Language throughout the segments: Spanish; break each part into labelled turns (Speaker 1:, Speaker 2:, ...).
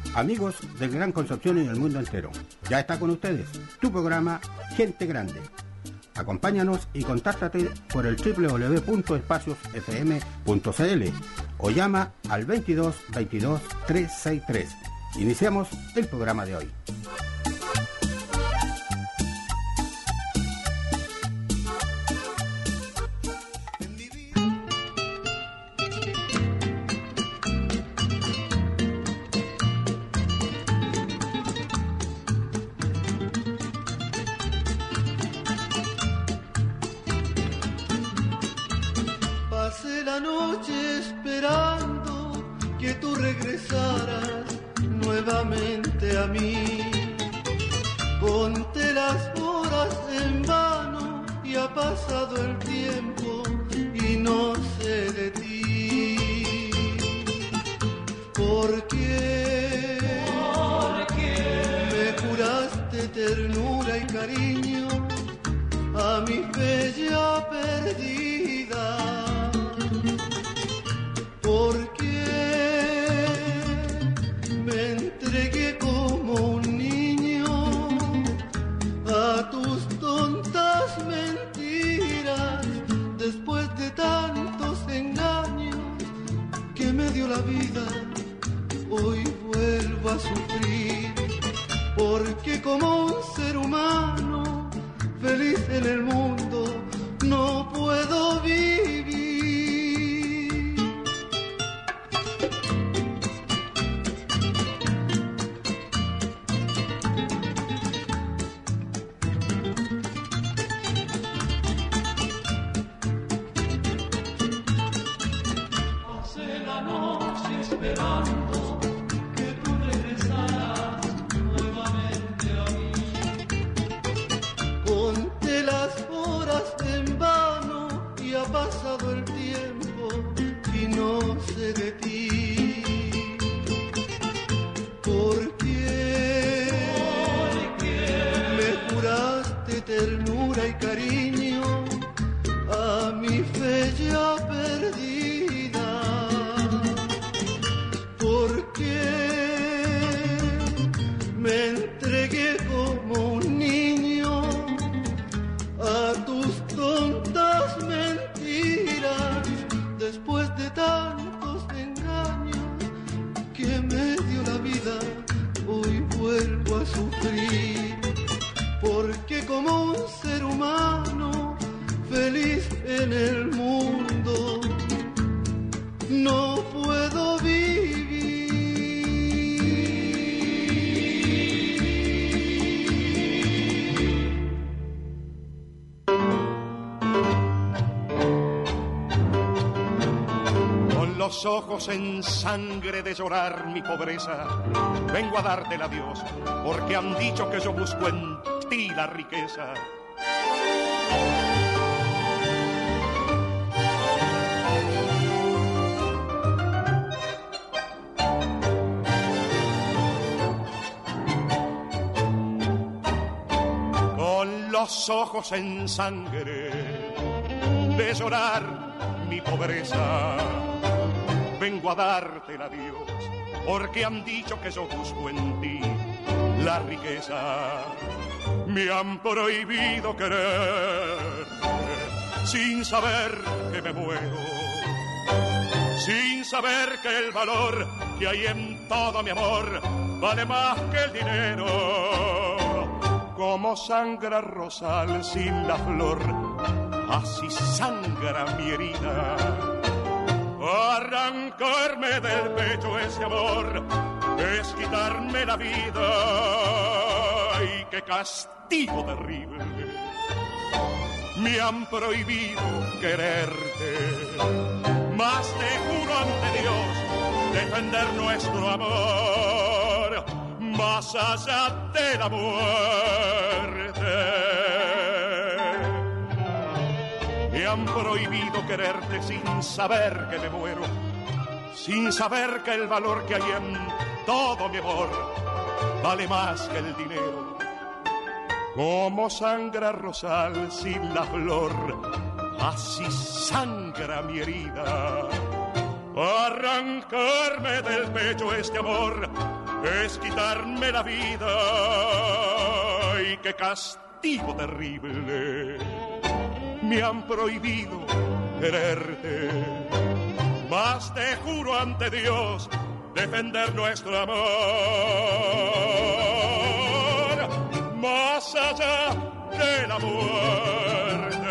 Speaker 1: Amigos del Gran Concepción y del mundo entero, ya está con ustedes tu programa Gente Grande. Acompáñanos y contáctate por el www.espaciosfm.cl o llama al 22 22 363. Iniciamos el programa de hoy.
Speaker 2: Ojos en sangre de llorar mi pobreza, vengo a darte el adiós, porque han dicho que yo busco en ti la riqueza. Con los ojos en sangre de llorar mi pobreza, vengo a darte el adiós, porque han dicho que yo busco en ti la riqueza. Me han prohibido querer, sin saber que me muero, sin saber que el valor que hay en todo mi amor vale más que el dinero. Como sangra rosal sin la flor, así sangra mi herida. Arrancarme del pecho ese amor es quitarme la vida. ¡Ay, qué castigo terrible! Me han prohibido quererte, mas te juro ante Dios defender nuestro amor más allá de la muerte. Me han prohibido quererte sin saber que me muero, sin saber que el valor que hay en todo mi amor vale más que el dinero. Como sangra rosal sin la flor, así sangra mi herida. Arrancarme del pecho este amor es quitarme la vida y qué castigo terrible. Me han prohibido quererte, mas te juro ante Dios defender nuestro amor más allá de la muerte.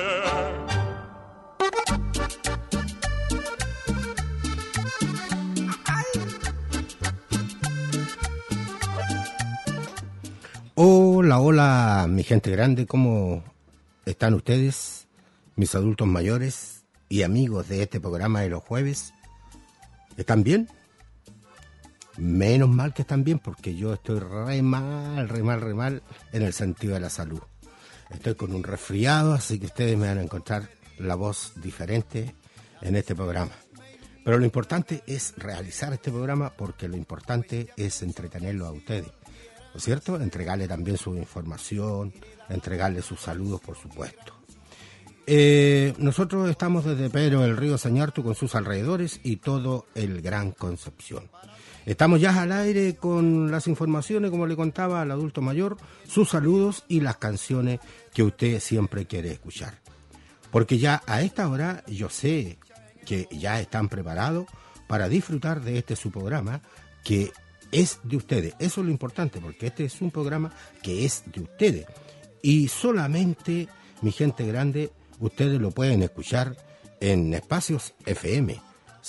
Speaker 1: Hola, hola, mi gente grande, ¿cómo están ustedes? Mis adultos mayores y amigos de este programa de los jueves. ¿Están bien? Menos mal que están bien, porque yo estoy re mal en el sentido de la salud. Estoy con un resfriado, así que ustedes me van a encontrar la voz diferente en este programa. Pero lo importante es realizar este programa, porque lo importante es entretenerlo a ustedes, ¿no es cierto? Entregarle también su información, entregarle sus saludos, por supuesto. Nosotros estamos desde Pedro del Río Sañartu con sus alrededores y todo el Gran Concepción. Estamos ya al aire con las informaciones, como le contaba al adulto mayor, sus saludos y las canciones que usted siempre quiere escuchar. Porque ya a esta hora yo sé que ya están preparados para disfrutar de este su programa, que es de ustedes. Eso es lo importante, porque este es un programa que es de ustedes. Y solamente, mi gente grande, ustedes lo pueden escuchar en Espacios FM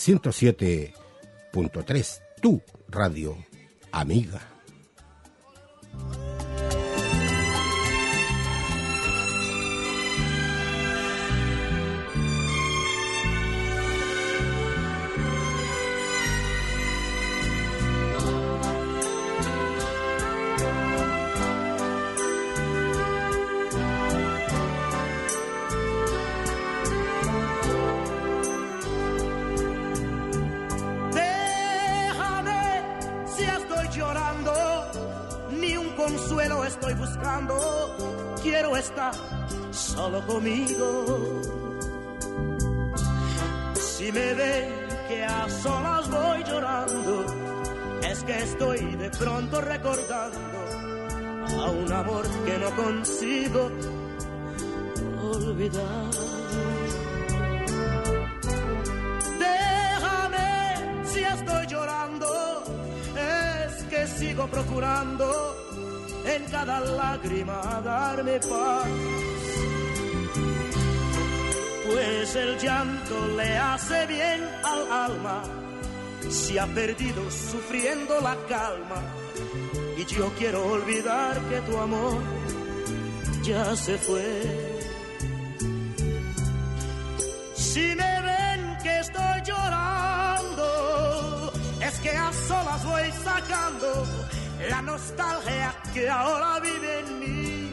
Speaker 1: 107.3, tu radio amiga.
Speaker 3: Consuelo estoy buscando, quiero estar solo conmigo. Si me ven que a solas voy llorando, es que estoy de pronto recordando a un amor que no consigo olvidar. Déjame si estoy llorando, es que sigo procurando en cada lágrima darme paz, pues el llanto le hace bien al alma, se ha perdido sufriendo la calma, y yo quiero olvidar que tu amor ya se fue. Si me ven que estoy llorando, es que a solas voy sacando la nostalgia que ahora vive en mí.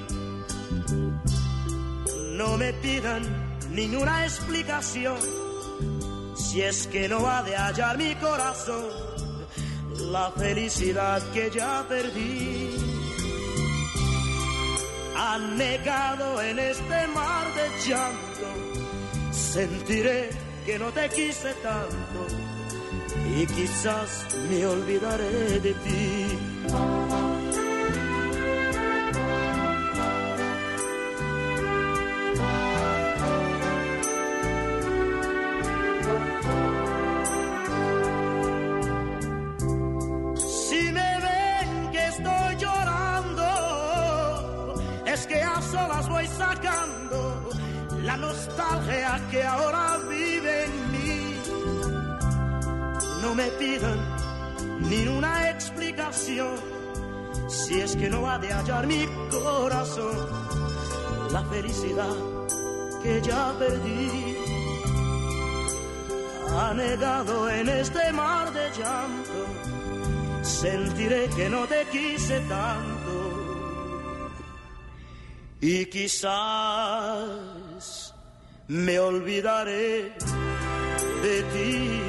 Speaker 3: No me pidan ninguna explicación, si es que no ha de hallar mi corazón la felicidad que ya perdí. Anegado en este mar de llanto, sentiré que no te quise tanto y quizás me olvidaré de ti. Si me ven que estoy llorando, es que a solas voy sacando la nostalgia que ahora vive en mí. No me pidan ni una explicación, si es que no ha de hallar mi corazón la felicidad que ya perdí. Anegado en este mar de llanto, sentiré que no te quise tanto y quizás me olvidaré de ti.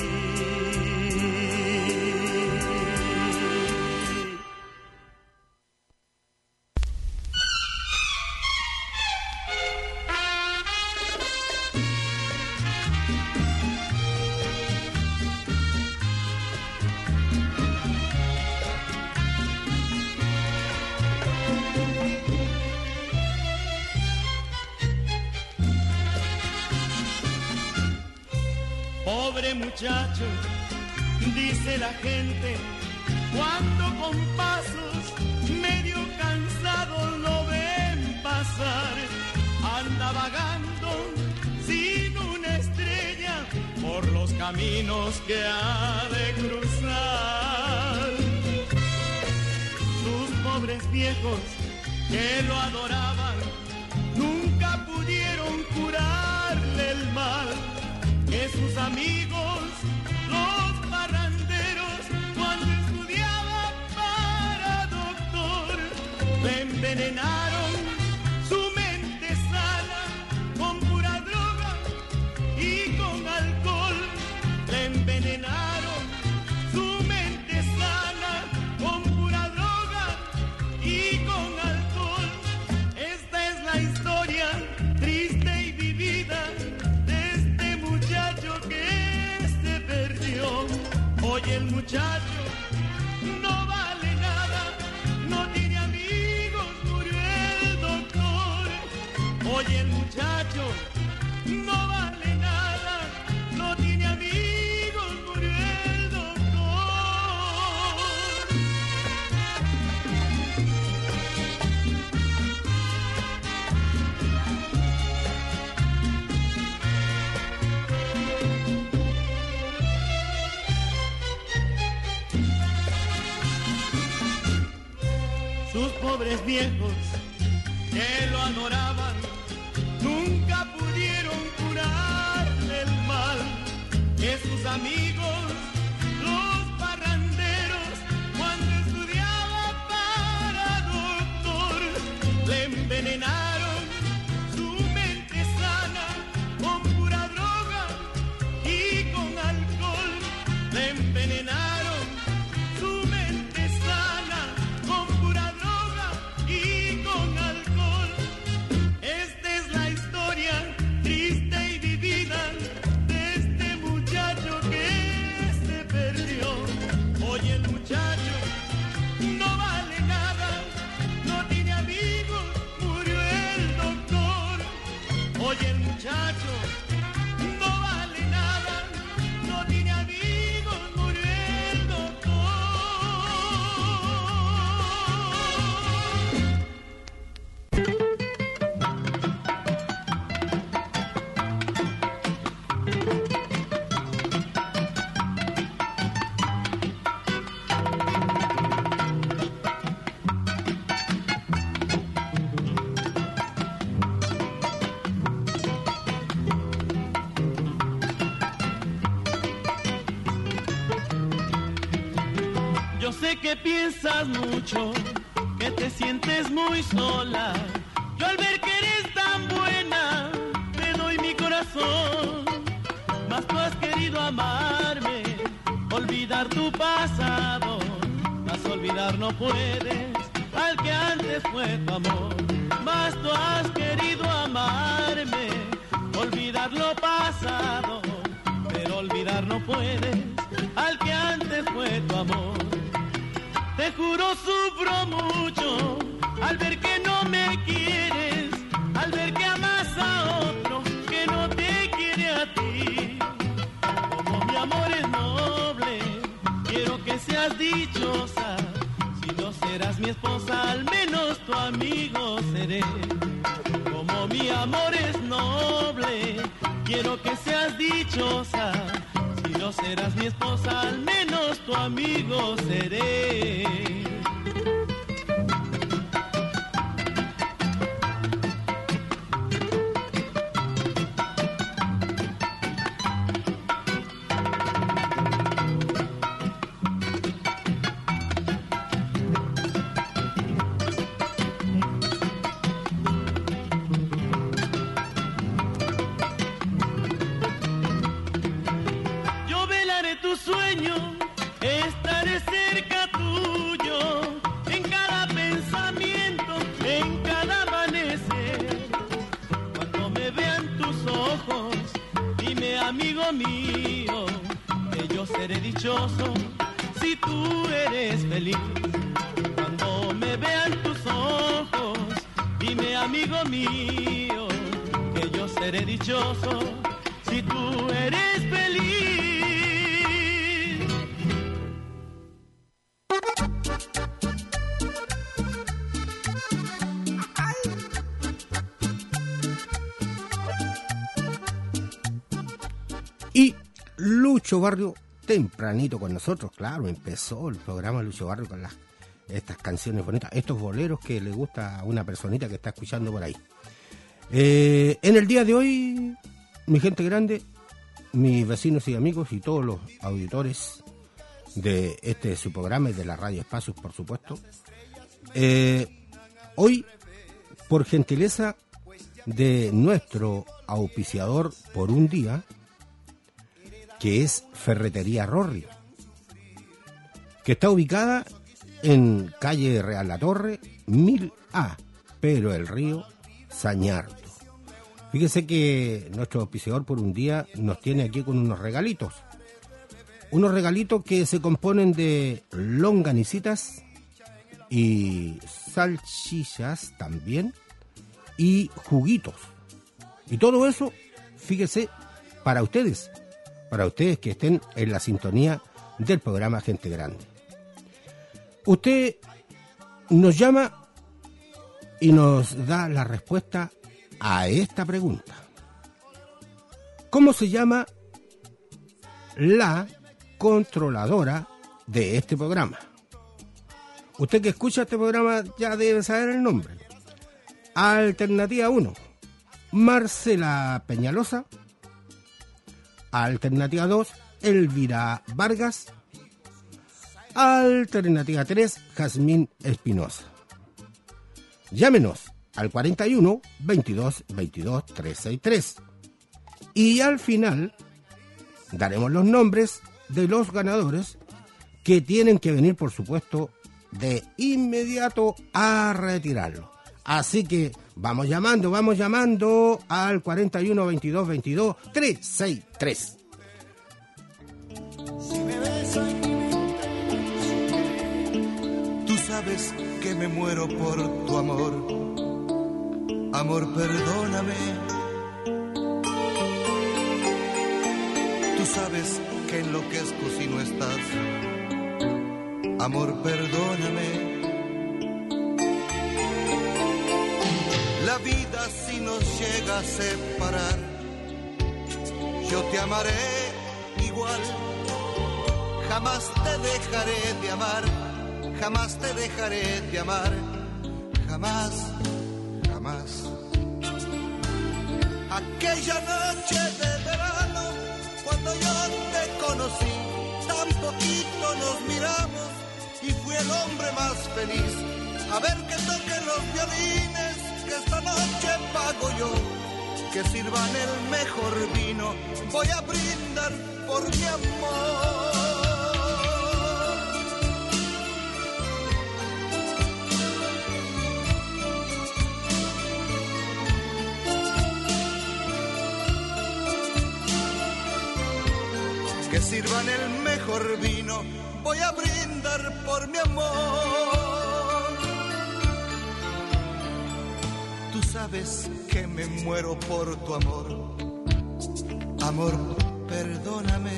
Speaker 3: Pobre muchacho, dice la gente, cuando con pasos medio cansados lo ven pasar. Anda vagando sin una estrella por los caminos que ha de cruzar. Sus pobres viejos que lo adoraban nunca pudieron curarle el mal que sus amigos, los parranderos, cuando estudiaba para doctor, le envenenaron su mente sana con pura droga y con alcohol. Le envenenaron su mente sana con pura droga y con alcohol. Esta es la historia triste y vivida de este muchacho que se perdió. Hoy el muchacho no vale nada, no tiene amigos, murió el doctor. Hoy el muchacho no vale nada, no tiene amigos, murió el doctor. Sus pobres viejos que lo adoraban nunca pudieron curarle el mal que sus amigos, los parranderos, cuando estudiaba para doctor, le envenenaron su mente sana con pura droga y con alcohol. Le envenenaron su mente sana con pura droga y con alcohol. Esta es la historia triste y vivida de este muchacho que se perdió. Hoy el muchacho no vale nada, no tiene amigos, murió el doctor. Hoy el muchacho no vale nada, no tiene amigos, murió el doctor. Yo sé que piensas mucho, que te sientes muy sola. Yo al ver que eres tan buena, te doy mi corazón. Mas tú has querido amarme, olvidar tu pasado. Mas olvidar no puedes al que antes fue tu amor. Mas tú has querido amarme, olvidar lo pasado. Pero olvidar no puedes al que antes fue tu amor. Te juro sufro mucho al ver que no me quieres, al ver que amas a otro que no te quiere a ti. Como mi amor es noble, quiero que seas dichosa. Si no serás mi esposa, al menos tu amigo seré. Como mi amor es noble, quiero que seas dichosa. Si no serás mi esposa, al menos tu amigo seré. Yo velaré tu sueño, estaré cerca tuyo, en cada pensamiento, en cada amanecer. Cuando me vean tus ojos, dime amigo mío, que yo seré dichoso si tú eres feliz. Cuando me vean tus ojos, dime amigo mío, que yo seré dichoso si tú eres eres feliz.
Speaker 1: Y Lucho Barrio, tempranito con nosotros, claro, empezó el programa Lucho Barrio con estas canciones bonitas, estos boleros que le gusta a una personita que está escuchando por ahí. En el día de hoy, mi gente grande, mis vecinos y amigos y todos los auditores de su programa y de la Radio Espacios, por supuesto, hoy, por gentileza de nuestro auspiciador por un día, que es Ferretería Rorri, que está ubicada en calle Real La Torre, 1000A, pero el río Sañarto. Fíjese que nuestro auspiciador por un día nos tiene aquí con unos regalitos que se componen de longanicitas y salchichas también, y juguitos. Y todo eso, fíjese, para ustedes que estén en la sintonía del programa Gente Grande. Usted nos llama y nos da la respuesta a esta pregunta. ¿Cómo se llama la controladora de este programa? Usted que escucha este programa ya debe saber el nombre. Alternativa 1, Marcela Peñalosa. Alternativa 2, Elvira Vargas. Alternativa 3, Jazmín Espinosa. Llámenos al 41 22 22 363. Y al final daremos los nombres de los ganadores que tienen que venir, por supuesto, de inmediato a retirarlo. Así que vamos llamando al 41 22 22 363.
Speaker 4: Tú sabes que me muero por tu amor. Amor, perdóname. Tú sabes que enloquezco si no estás. Amor, perdóname. La vida si nos llega a separar, yo te amaré igual. Jamás te dejaré de amar, jamás te dejaré de amar, jamás, jamás. Aquella noche de verano, cuando yo te conocí, tan poquito nos miramos y fui el hombre más feliz. A ver que toquen los violines, que esta noche pago yo, que sirvan el mejor vino, voy a brindar por mi amor. Que sirvan el mejor vino, voy a brindar por mi amor. Tú sabes que me muero por tu amor. Amor, perdóname.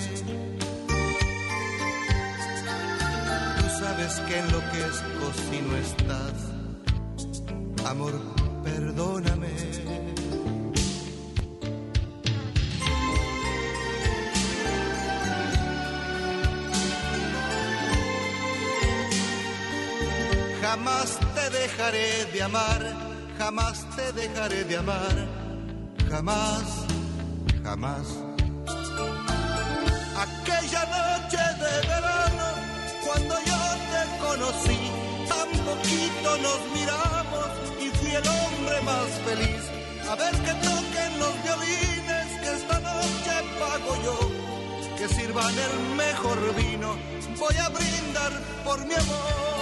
Speaker 4: Tú sabes que enloquezco si no estás. Amor, perdóname. Jamás te dejaré de amar, jamás te dejaré de amar, jamás, jamás. Aquella noche de verano, cuando yo te conocí, tan poquito nos miramos y fui el hombre más feliz. A ver que toquen los violines, que esta noche pago yo, que sirvan el mejor vino, voy a brindar por mi amor.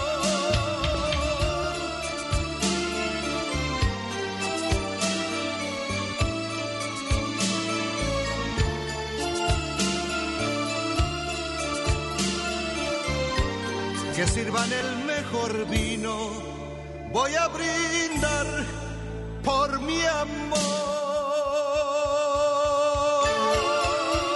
Speaker 4: Que sirvan el mejor vino, voy a brindar por mi amor.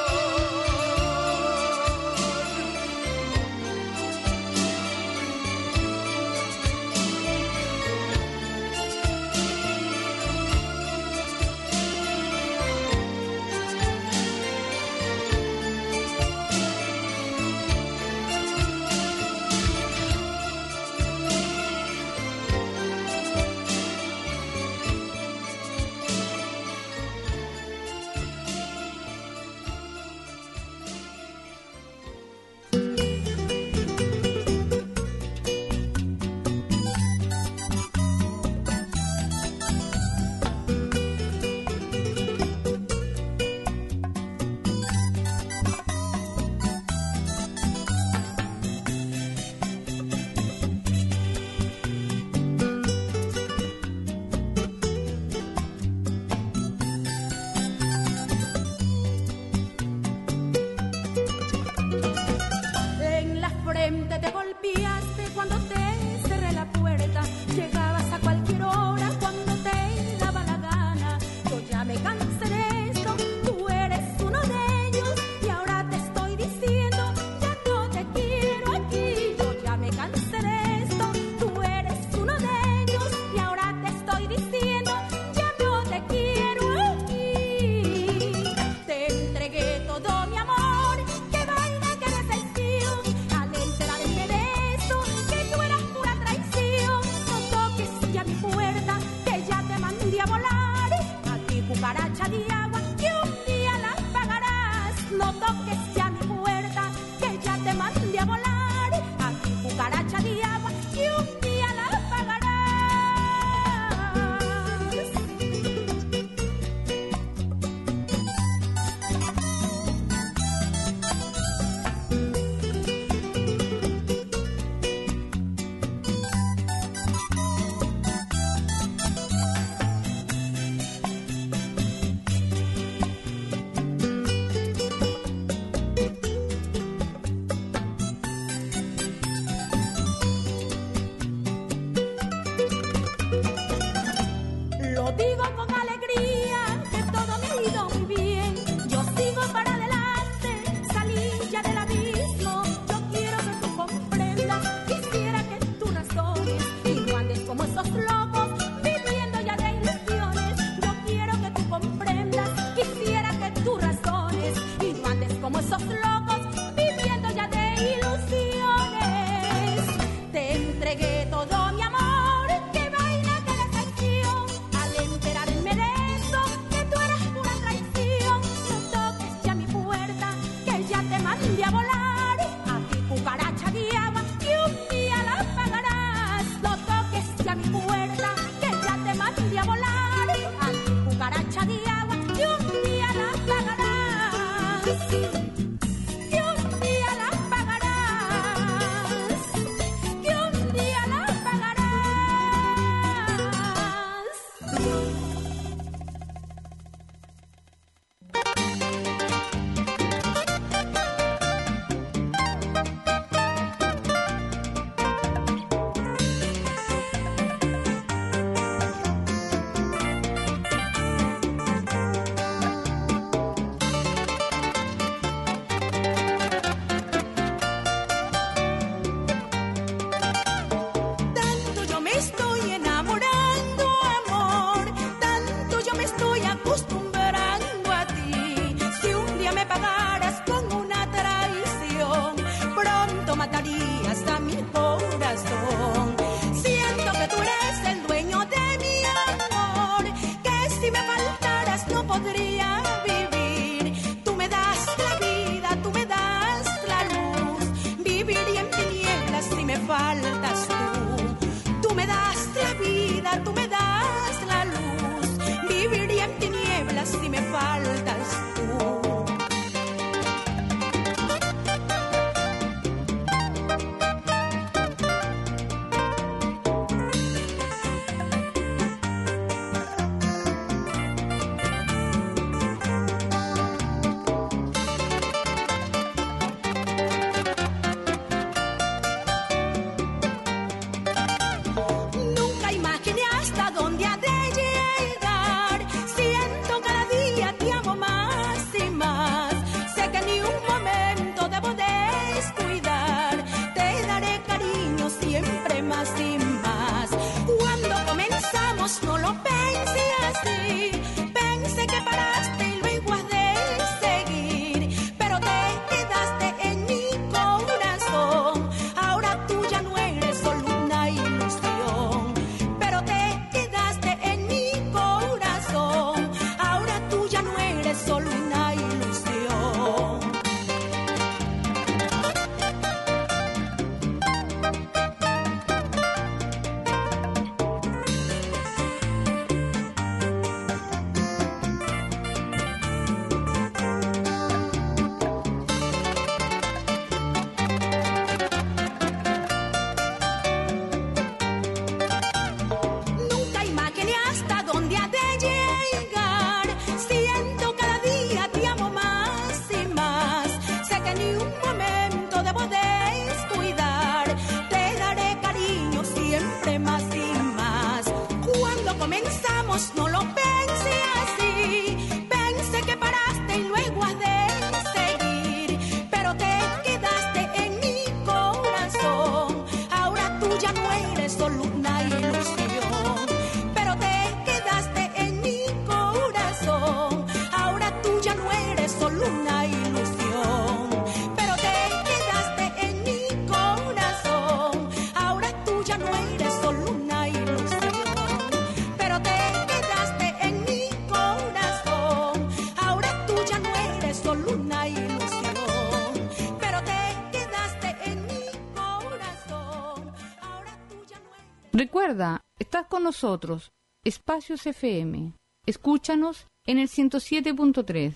Speaker 5: Recuerda, estás con nosotros, Espacios FM. Escúchanos en el 107.3.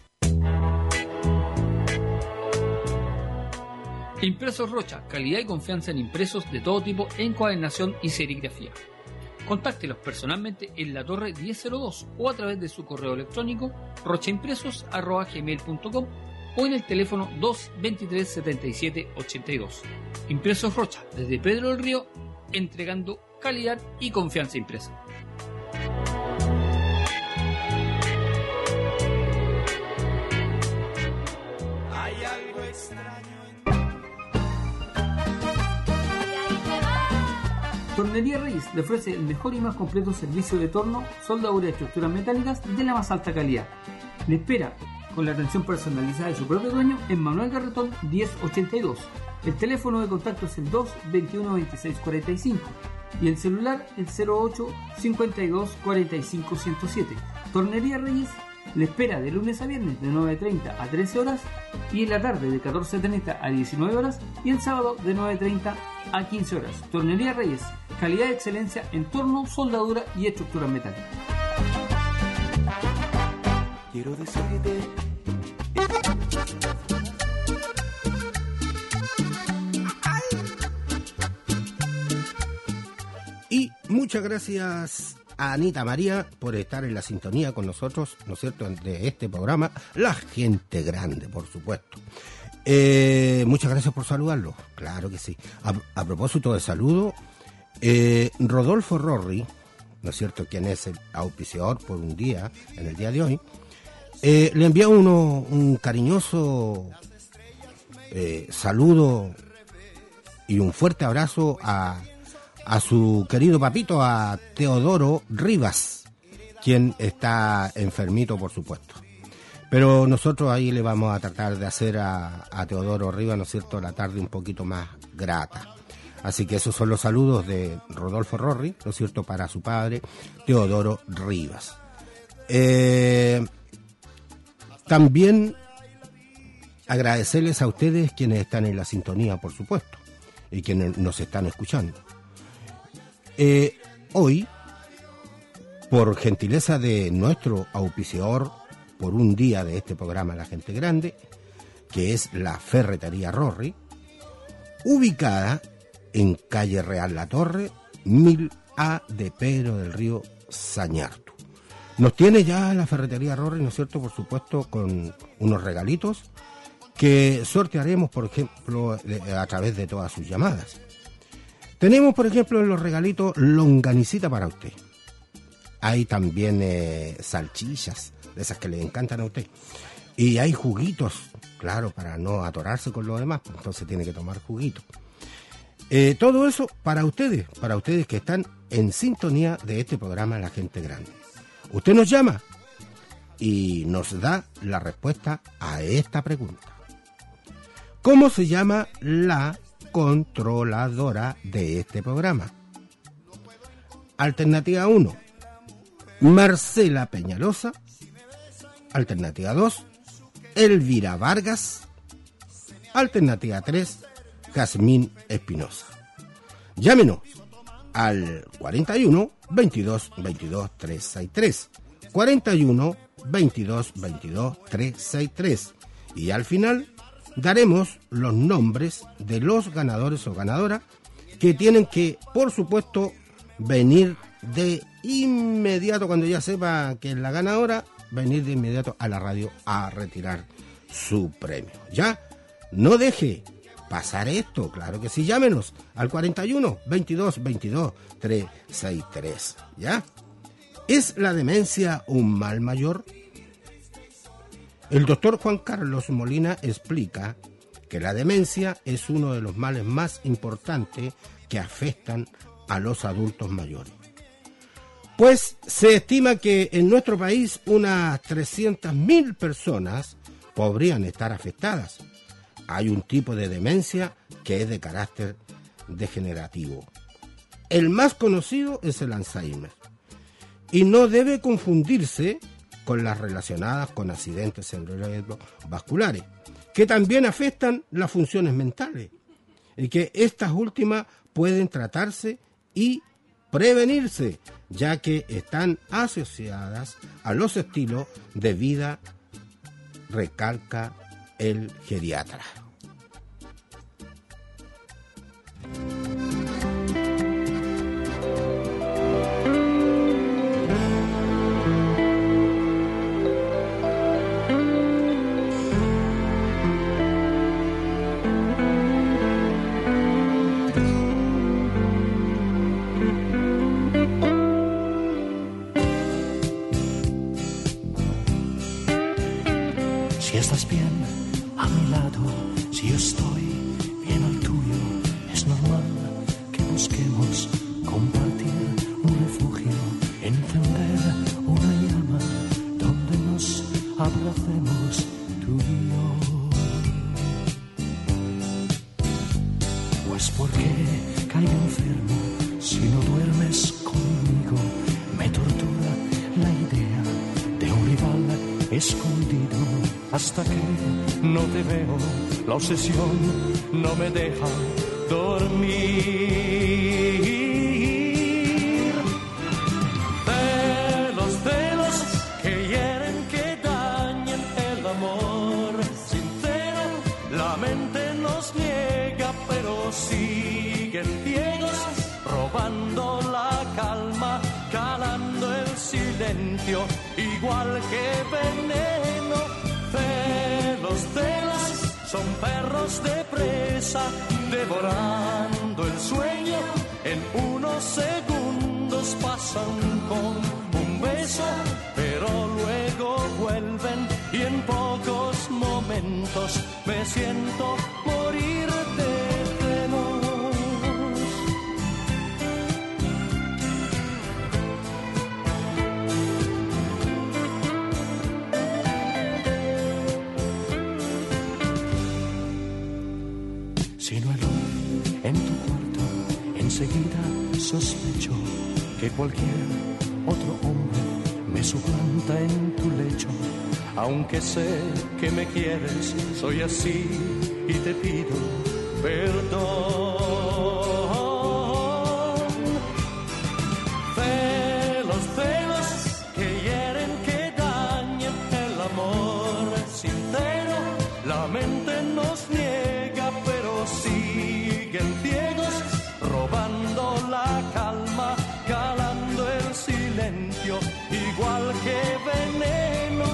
Speaker 6: Impresos Rocha, calidad y confianza en impresos de todo tipo, encuadernación y serigrafía. Contáctelos personalmente en la Torre 1002 o a través de su correo electrónico rochaimpresos@gmail.com o en el teléfono 223 77 82. Impresos Rocha, desde Pedro del Río, entregando calidad y confianza impresa.
Speaker 3: Hay algo extraño.
Speaker 6: Tornería Reyes le ofrece el mejor y más completo servicio de torno, soldadura de estructuras metálicas de la más alta calidad. Le espera con la atención personalizada de su propio dueño en Manuel Garretón 1082. El teléfono de contacto es el 221 26 45 y el celular el 08 52 45 107. Tornería Reyes le espera de lunes a viernes de 9:30 a 13 horas y en la tarde de 14:30 a 19 horas y el sábado de 9:30 a 15 horas. Tornería Reyes, calidad y excelencia en torno, soldadura y estructuras metálicas.
Speaker 3: Quiero decirte.
Speaker 1: Y muchas gracias a Anita María por estar en la sintonía con nosotros, ¿no es cierto?, de este programa, La Gente Grande, por supuesto. Muchas gracias por saludarlo, claro que sí. A propósito de saludo, Rodolfo Rorri, ¿no es cierto?, quien es el auspiciador por un día, en el día de hoy, le envía un cariñoso saludo y un fuerte abrazo a su querido papito, a Teodoro Rivas, quien está enfermito, por supuesto. Pero nosotros ahí le vamos a tratar de hacer a Teodoro Rivas, ¿no es cierto?, la tarde un poquito más grata. Así que esos son los saludos de Rodolfo Rorri, ¿no es cierto?, para su padre, Teodoro Rivas. También agradecerles a ustedes quienes están en la sintonía, por supuesto, y quienes nos están escuchando. Hoy, por gentileza de nuestro auspiciador, por un día de este programa La Gente Grande, que es la Ferretería Rorri, ubicada en calle Real La Torre, 1000A de Pedro del Río, Sañartu. Nos tiene ya la Ferretería Rorri, ¿no es cierto?, por supuesto, con unos regalitos que sortearemos, por ejemplo, a través de todas sus llamadas. Tenemos, por ejemplo, en los regalitos longanicita para usted. Hay también salchichas, de esas que le encantan a usted. Y hay juguitos, claro, para no atorarse con lo demás, entonces tiene que tomar juguito. Todo eso para ustedes que están en sintonía de este programa La Gente Grande. Usted nos llama y nos da la respuesta a esta pregunta. ¿Cómo se llama la controladora de este programa? Alternativa 1, Marcela Peñalosa. Alternativa 2, Elvira Vargas. Alternativa 3, Jazmín Espinosa. Llámenos al 41 22 22 363. 41 22 22 363. Y al final daremos los nombres de los ganadores o ganadoras que tienen que, por supuesto, venir de inmediato, cuando ya sepa que es la ganadora, venir de inmediato a la radio a retirar su premio. ¿Ya? No deje pasar esto, claro que sí, llámenos al 41 22 22 363. ¿Ya? ¿Es la demencia un mal mayor? El doctor Juan Carlos Molina explica que la demencia es uno de los males más importantes que afectan a los adultos mayores. Pues se estima que en nuestro país unas 300.000 personas podrían estar afectadas. Hay un tipo de demencia que es de carácter degenerativo. El más conocido es el Alzheimer y no debe confundirse con las relacionadas con accidentes cerebrovasculares, que también afectan las funciones mentales y que estas últimas pueden tratarse y prevenirse, ya que están asociadas a los estilos de vida, recalca el geriatra.
Speaker 7: Si estás bien a mi lado, si yo estoy bien al tuyo, es normal que busquemos compartir un refugio, encender una llama donde nos abracemos tú y yo. Pues porque caigo enfermo si no duermes conmigo, me tortura la idea de un rival escondido. Hasta que no te veo, la obsesión no me deja dormir. Celos que hieren, que dañen el amor sincero. La mente nos niega, pero siguen ciegos, robando la calma, calando el silencio, igual que veneno. Celos son perros de presa, devorando el sueño. En unos segundos pasan con un beso, pero luego vuelven y en pocos momentos me siento morir de celos. Si no hay luz en tu cuarto, enseguida sospecho que cualquier otro hombre me suplanta en tu lecho. Aunque sé que me quieres, soy así y te pido perdón. Celos que hieren, que dañen el amor sincero. La mente nos niega, pero siguen ciegos, robando la calma, calando el silencio, igual que veneno.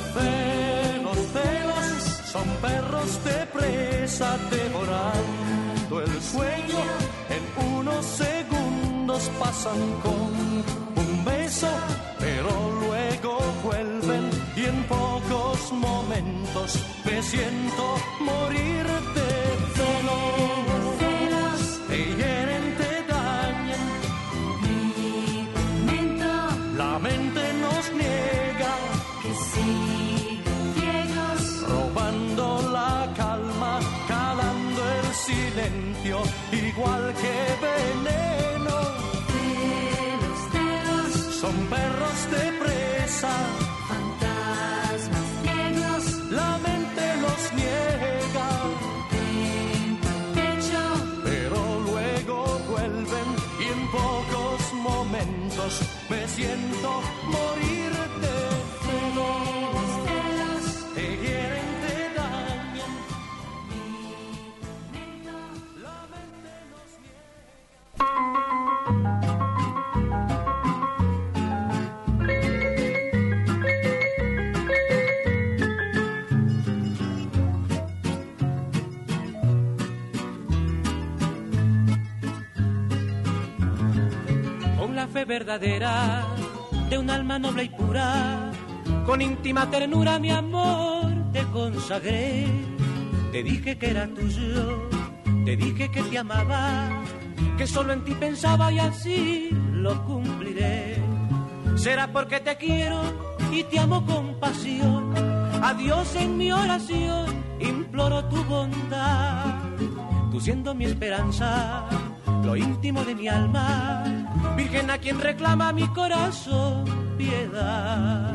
Speaker 7: Celos son perros de presa, devorando el sueño. En unos segundos pasan con un beso, pero luego vuelven y en pocos momentos me siento morir de celos. Te hieren, te dañan mi tormento. La mente nos niega, que siguen ciegos, robando la calma, calando el silencio, igual que veneno. Celos son perros de presa, fantasmas ciegos. La mente los niega, dentro del pecho, pero luego vuelven y en pocos momentos me siento morir de celos. Te hieren, te dañan mi tormento. La mente los niega.
Speaker 8: La fe verdadera de un alma noble y pura, con íntima ternura mi amor te consagré. Te dije que era tuyo, te dije que te amaba, que solo en ti pensaba y así lo cumpliré. Será porque te quiero y te amo con pasión, a Dios en mi oración imploro tu bondad. Tú siendo mi esperanza, lo íntimo de mi alma, Virgen a quien reclama mi corazón piedad.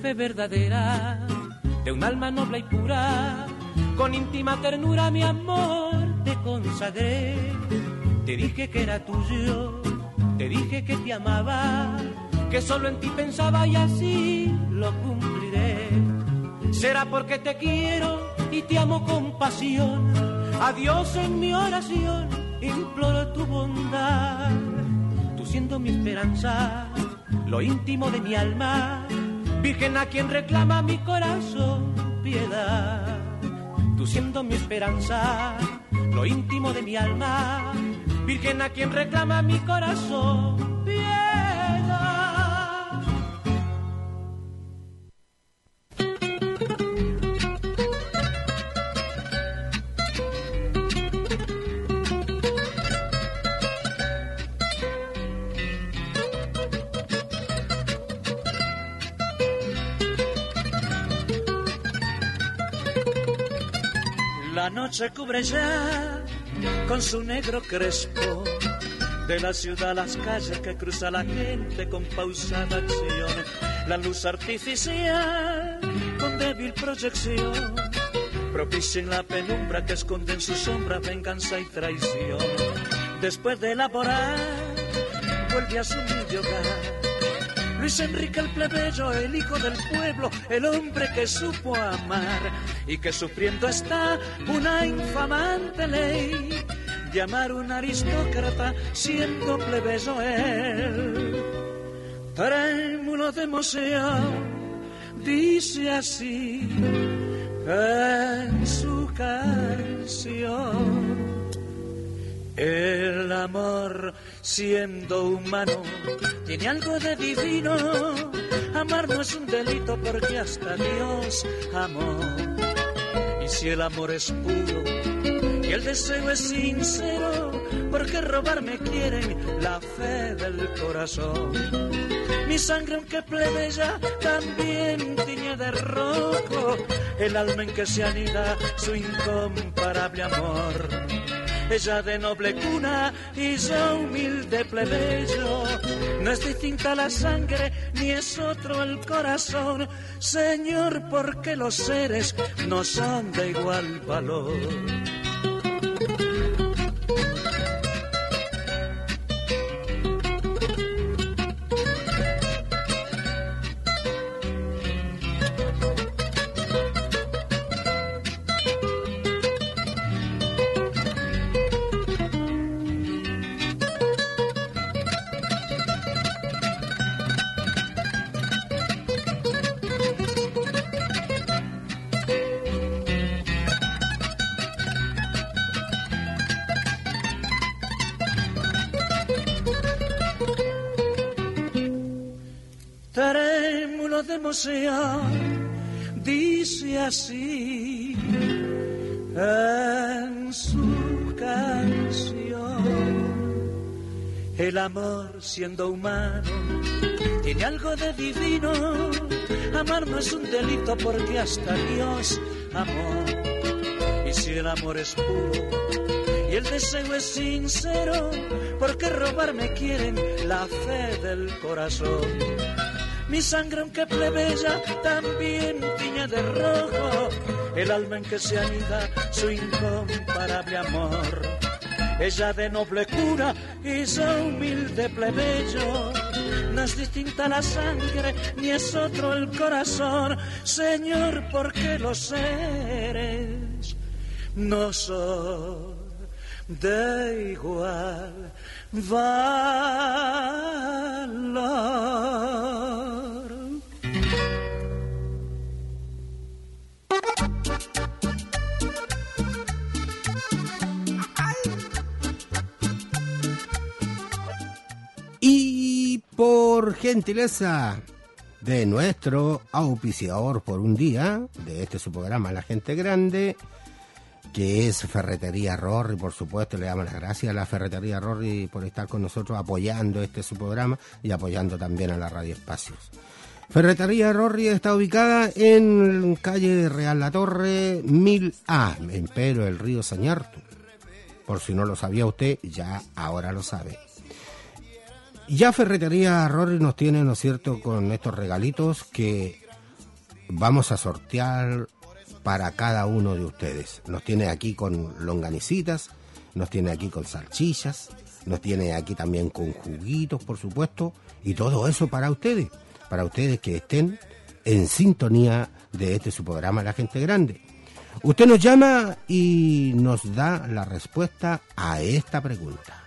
Speaker 8: fe verdadera de un alma noble y pura, con íntima ternura mi amor te consagré. Te dije que era tuyo, te dije que te amaba, que solo en ti pensaba y así lo cumpliré. Será porque te quiero y te amo con pasión, a Dios en mi oración imploro tu bondad. Tú siendo mi esperanza, lo íntimo de mi alma, Virgen a quien reclama mi corazón piedad. Tú siendo mi esperanza, lo íntimo de mi alma, Virgen a quien reclama mi corazón piedad.
Speaker 9: La noche cubre ya con su negro crespo de la ciudad las calles que cruza la gente con pausada acción. La luz artificial con débil proyección propicia en la penumbra que esconde en su sombra venganza y traición. Después de elaborar vuelve a su humilde hogar Luis Enrique el plebeyo, el hijo del pueblo, el hombre que supo amar y que sufriendo está una infamante ley de amar un aristócrata siendo plebeyo él. Trémulo de emoción dice así en su canción: el amor siendo humano tiene algo de divino, amar no es un delito porque hasta Dios amó. Y si el amor es puro y el deseo es sincero, ¿por qué robarme quieren la fe del corazón? Mi sangre aunque plebeya también tiñe de rojo el alma en que se anida su incomparable amor. Ella de noble cuna y yo humilde plebeyo, no es distinta la sangre ni es otro el corazón. Señor, ¿por qué los seres no son de igual valor? Trémulo de emoción dice así en su canción: el amor siendo humano tiene algo de divino, amar no es un delito porque hasta Dios amó. Y si el amor es puro y el deseo es sincero, ¿por qué robarme quieren la fe del corazón? Mi sangre aunque plebeya también tiñe de rojo el alma en que se anida su incomparable amor. Ella de noble cuna y yo humilde plebeyo, no es distinta la sangre ni es otro el corazón. Señor, ¿por qué los seres no son de igual valor?
Speaker 1: Y por gentileza de nuestro auspiciador por un día de este su programa La Gente Grande, que es Ferretería Rorri, por supuesto, le damos las gracias a la Ferretería Rorri por estar con nosotros apoyando este su programa y apoyando también a la Radio Espacios. Ferretería Rorri está ubicada en calle Real La Torre 1000A, en Pedro del Río Sañartu. Por si no lo sabía usted, ya ahora lo sabe. Ya Ferretería Rorri nos tiene, ¿no es cierto?, con estos regalitos que vamos a sortear para cada uno de ustedes. Nos tiene aquí con longanicitas, nos tiene aquí con salchichas, nos tiene aquí también con juguitos, por supuesto, y todo eso para ustedes que estén en sintonía de este su programa La Gente Grande. Usted nos llama y nos da la respuesta a esta pregunta.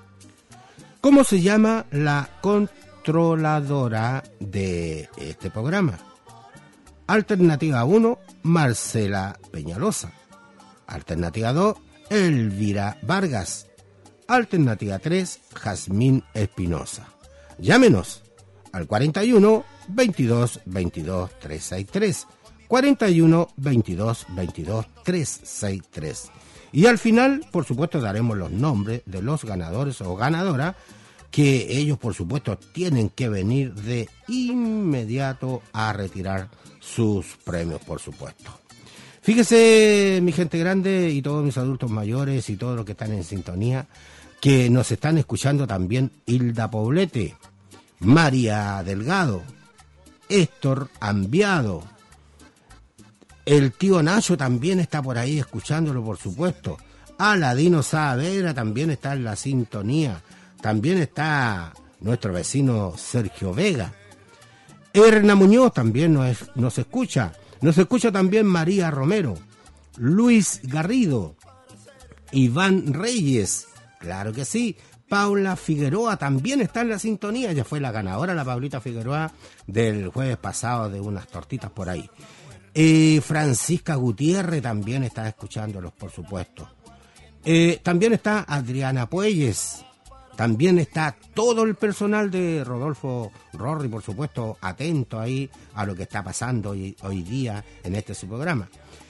Speaker 1: ¿Cómo se llama la controladora de este programa? Alternativa 1, Marcela Peñalosa. Alternativa 2, Elvira Vargas. Alternativa 3, Jazmín Espinosa. Llámenos al 41 22 22 363. 41 22 22 363. Y al final, por supuesto, daremos los nombres de los ganadores o ganadoras, que ellos, por supuesto, tienen que venir de inmediato a retirar sus premios, por supuesto. Fíjese, mi gente grande y todos mis adultos mayores y todos los que están en sintonía, que nos están escuchando también Hilda Poblete, María Delgado, Héctor Ambiado, el tío Nacho también está por ahí escuchándolo, por supuesto. Aladino Saavedra también está en la sintonía. También está nuestro vecino Sergio Vega. Erna Muñoz también nos escucha. Nos escucha también María Romero, Luis Garrido, Iván Reyes, claro que sí. Paula Figueroa también está en la sintonía. Ya fue la ganadora, la Paulita Figueroa, del jueves pasado de unas tortitas por ahí. Francisca Gutiérrez también está escuchándolos, por supuesto. También está Adriana Puelles. También está todo el personal de Rodolfo Rorri, por supuesto, atento ahí a lo que está pasando hoy día en este su programa.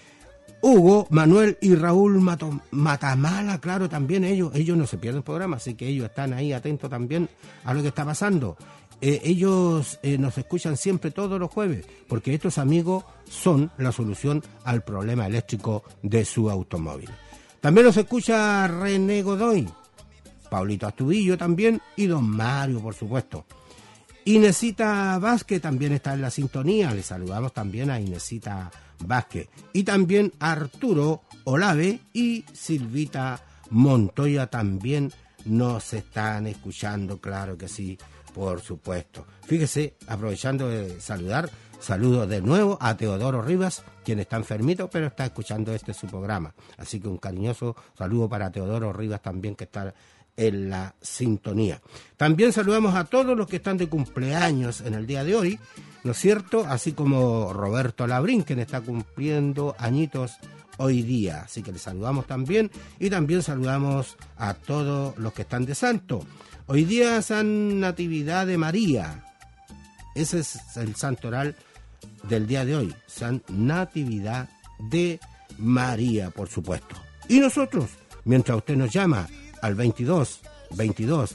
Speaker 1: Hugo, Manuel y Raúl Matamala, claro, también ellos no se pierden programa, así que ellos están ahí atentos también a lo que está pasando. Ellos nos escuchan siempre todos los jueves, porque estos amigos son la solución al problema eléctrico de su automóvil. También nos escucha René Godoy, Paulito Astudillo también y don Mario, por supuesto. Inesita Vázquez también está en la sintonía, le saludamos también a Inesita Vázquez. Y también Arturo Olave y Silvita Montoya también nos están escuchando, claro que sí, por supuesto. Fíjese, aprovechando de saludo de nuevo a Teodoro Rivas, quien está enfermito, pero está escuchando su programa. Así que un cariñoso saludo para Teodoro Rivas también, que está en la sintonía. También saludamos a todos los que están de cumpleaños en el día de hoy, ¿no es cierto? Así como Roberto Labrín, quien está cumpliendo añitos hoy día. Así que les saludamos también, y también saludamos a todos los que están de santo. Hoy día San Natividad de María. Ese es el santoral del día de hoy. San Natividad de María, por supuesto. Y nosotros, mientras usted nos llama al 22 22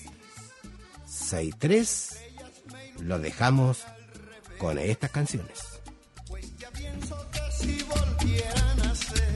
Speaker 1: 363, lo dejamos con estas canciones.
Speaker 4: Pues ya pienso que si volviera a nacer,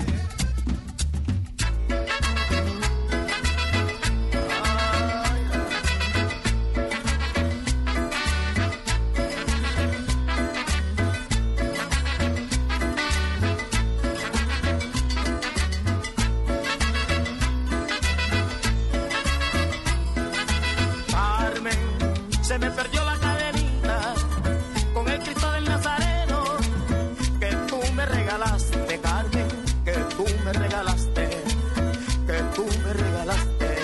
Speaker 3: se me perdió la cadenita con el Cristo del Nazareno que tú me regalaste, Carmen, que tú me regalaste, que tú me regalaste.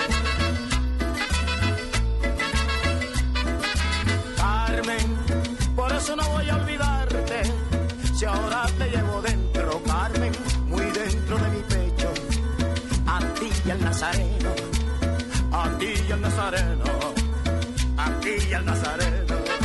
Speaker 3: Carmen, por eso no voy a olvidarte, si ahora te llevo dentro, Carmen, muy dentro de mi pecho, a ti y al Nazareno, a ti y al Nazareno. Aquí y al Nazareno.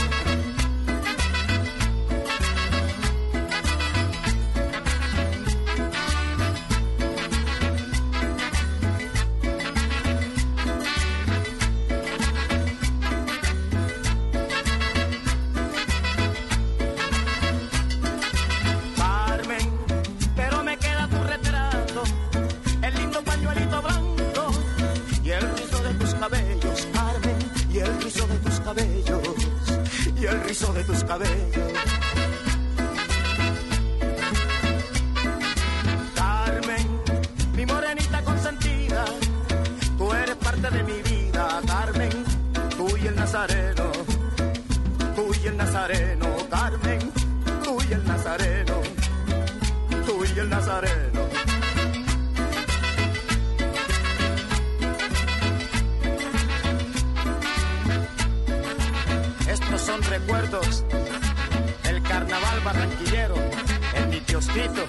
Speaker 3: Carmen, pero me queda tu retrato, el lindo pañuelito blanco y el rizo de tus cabellos, Carmen. Y el rizo de tus cabellos, y el rizo de tus cabellos. Nazareno, tú y el Nazareno, Carmen, tú y el Nazareno, tú y el Nazareno. Estos son recuerdos del carnaval barranquillero en mi kiosquito.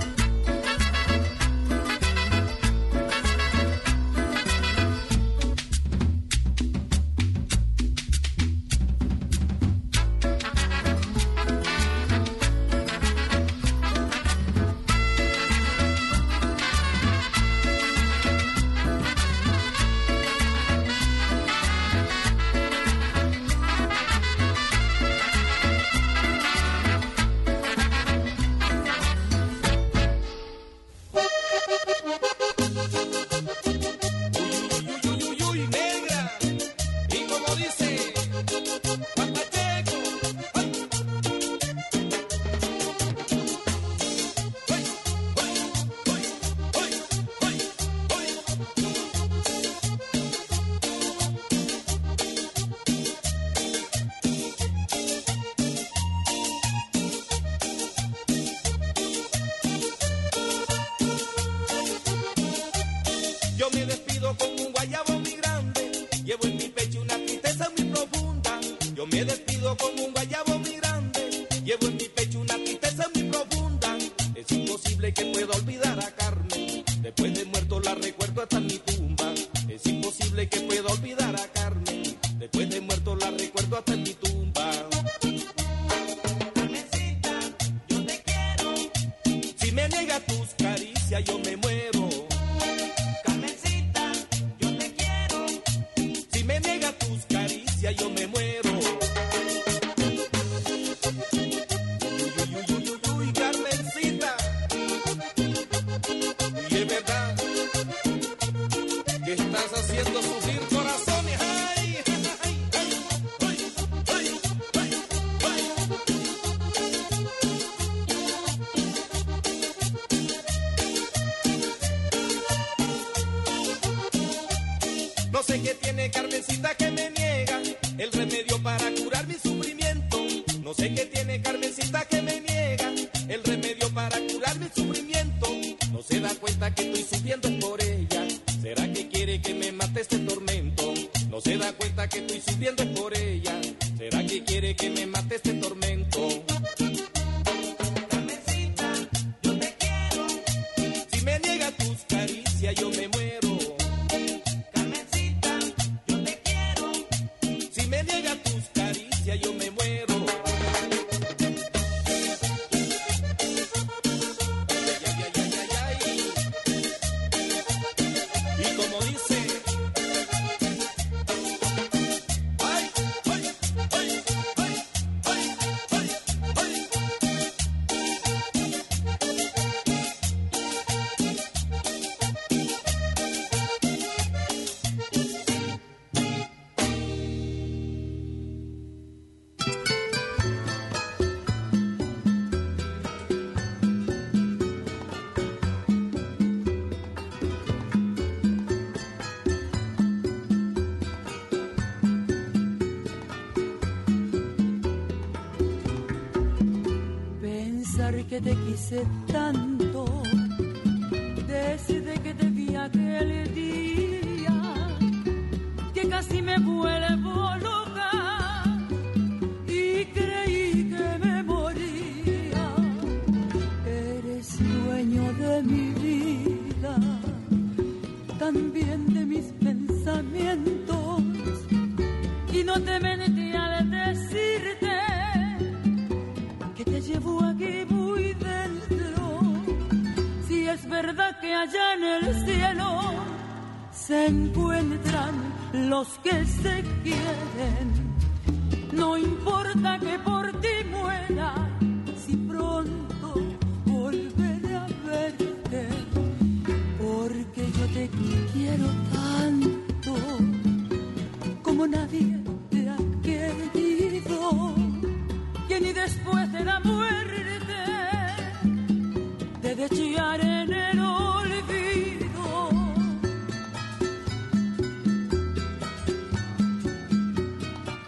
Speaker 10: Que te quise tanto desde que te vi aquel día, que casi me vuelvo loca y creí que me moría. Eres dueño de mi vida, también de mis pensamientos, y no te mentí al decirte que te llevo aquí muy dentro. Si es verdad que allá en el cielo se encuentran los que se quieren, no importa que por ti muera, si pronto volveré a verte, porque yo te quiero tanto como nadie te ha querido, que ni después de la muerte debe echar en el olvido.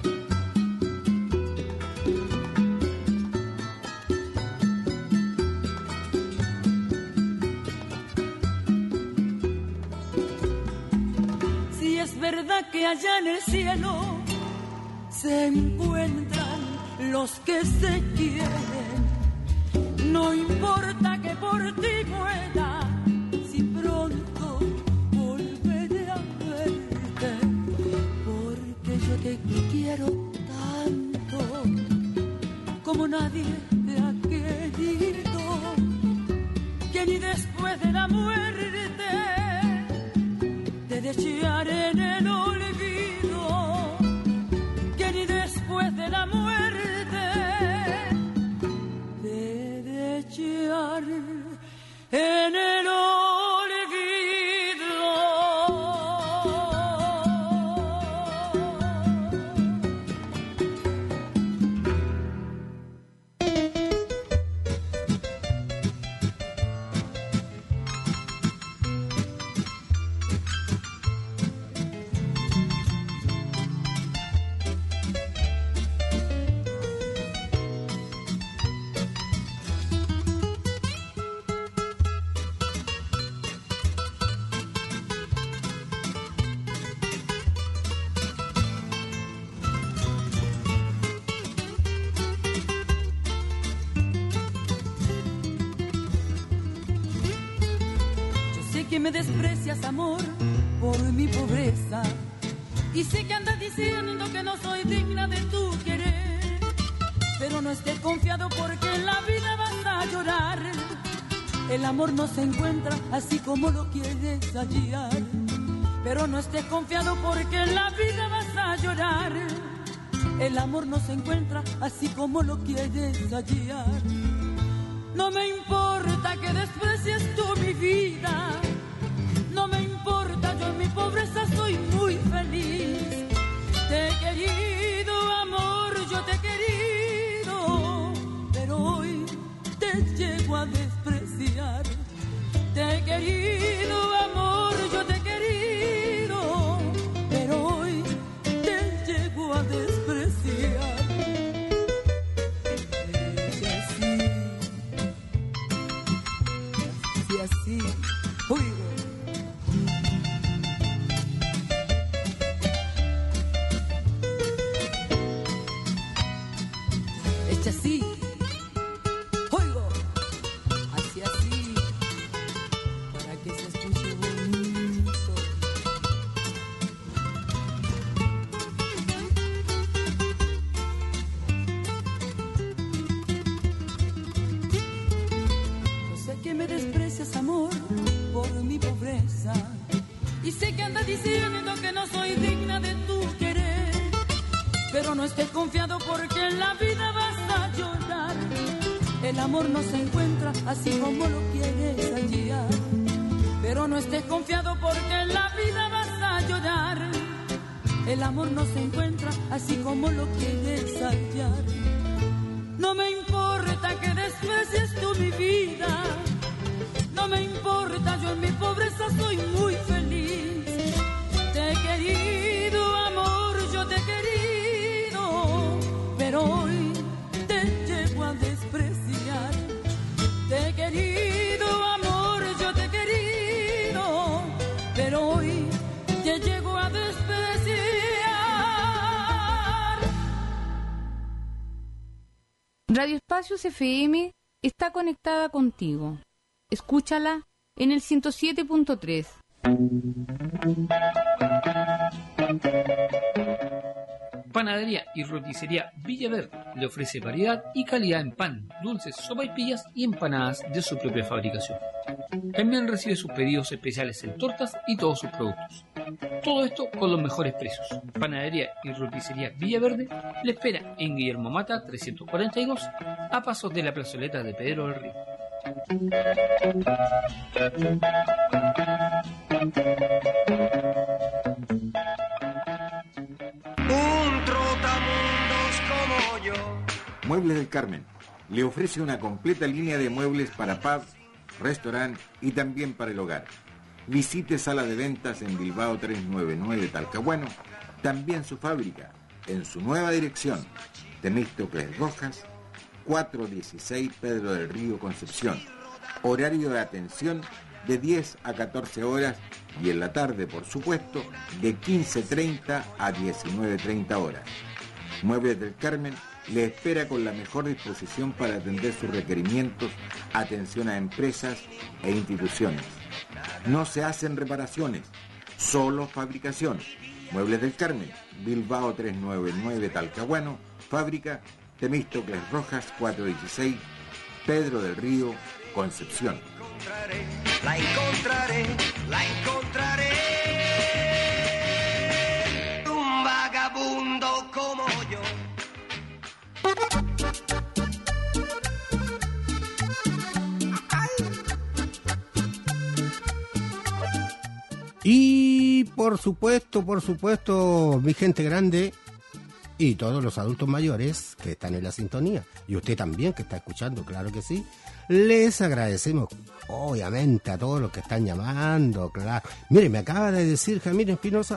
Speaker 10: verdad que allá en el cielo se encuentran los que se quieren. No importa que por ti muera, si pronto volveré a verte, porque yo te quiero tanto como nadie te ha querido, que ni después de la muerte te desearé en el olvido, que ni después de la muerte te desearé en el que me desprecias, amor, por mi pobreza, y sé que andas diciendo que no soy digna de tu querer, pero no estés confiado porque en la vida vas a llorar. El amor no se encuentra así como lo quieres hallar, pero no estés confiado porque en la vida vas a llorar. El amor no se encuentra así como lo quieres hallar. No me importa que desprecies tú mi vida, no me importa, yo en mi pobreza soy muy feliz. Te he querido, amor, yo te he querido, pero hoy te llego a despreciar. Te he querido, amor, yo te he querido, pero hoy te llego a despreciar. Y así, oigo. Así, oigo, así, para que se escuche bonito. Yo sé que me desprecias, amor, por mi pobreza, y sé que andas diciendo que no soy digna de tu querer, pero no estés confiado porque en la vida vas a llorar. El amor no se encuentra así como lo quieres hallar, pero no estés confiado porque en la vida vas a llorar. El amor no se encuentra así como lo quieres hallar. No me importa que desprecies tú mi vida, no me importa, yo en mi pobreza soy muy feliz. Te he querido, amor, yo te he querido, pero hoy te llego a despreciar. Te he querido, amor, yo te he querido, pero hoy te llego a despreciar.
Speaker 5: Radio Espacios FM está conectada contigo. Escúchala en el 107.3.
Speaker 6: Panadería y roticería Villaverde le ofrece variedad y calidad en pan, dulces, sopaipillas y empanadas de su propia fabricación. También recibe sus pedidos especiales en tortas y todos sus productos. Todo esto con los mejores precios. Panadería y roticería Villaverde le espera en Guillermo Mata 342, a pasos de la plazoleta de Pedro del Río.
Speaker 11: Un trotamundos como yo.
Speaker 12: Muebles del Carmen le ofrece una completa línea de muebles para pub, restaurante y también para el hogar. Visite sala de ventas en Bilbao 399 Talcahuano, también su fábrica en su nueva dirección, Temístocles Rojas, 416 Pedro del Río, Concepción. Horario de atención de 10 a 14 horas y en la tarde, por supuesto, de 15:30 a 19:30 horas. Muebles del Carmen le espera con la mejor disposición para atender sus requerimientos, atención a empresas e instituciones. No se hacen reparaciones, solo fabricación. Muebles del Carmen, Bilbao 399 Talcahuano, fábrica Temístocles Rojas 416, Pedro del Río, Concepción.
Speaker 11: La encontraré, la encontraré. Un vagabundo como yo.
Speaker 1: Y por supuesto, mi gente grande y todos los adultos mayores que están en la sintonía, y usted también que está escuchando, claro que sí, les agradecemos obviamente a todos los que están llamando, claro. Mire, me acaba de decir Jamín Espinosa,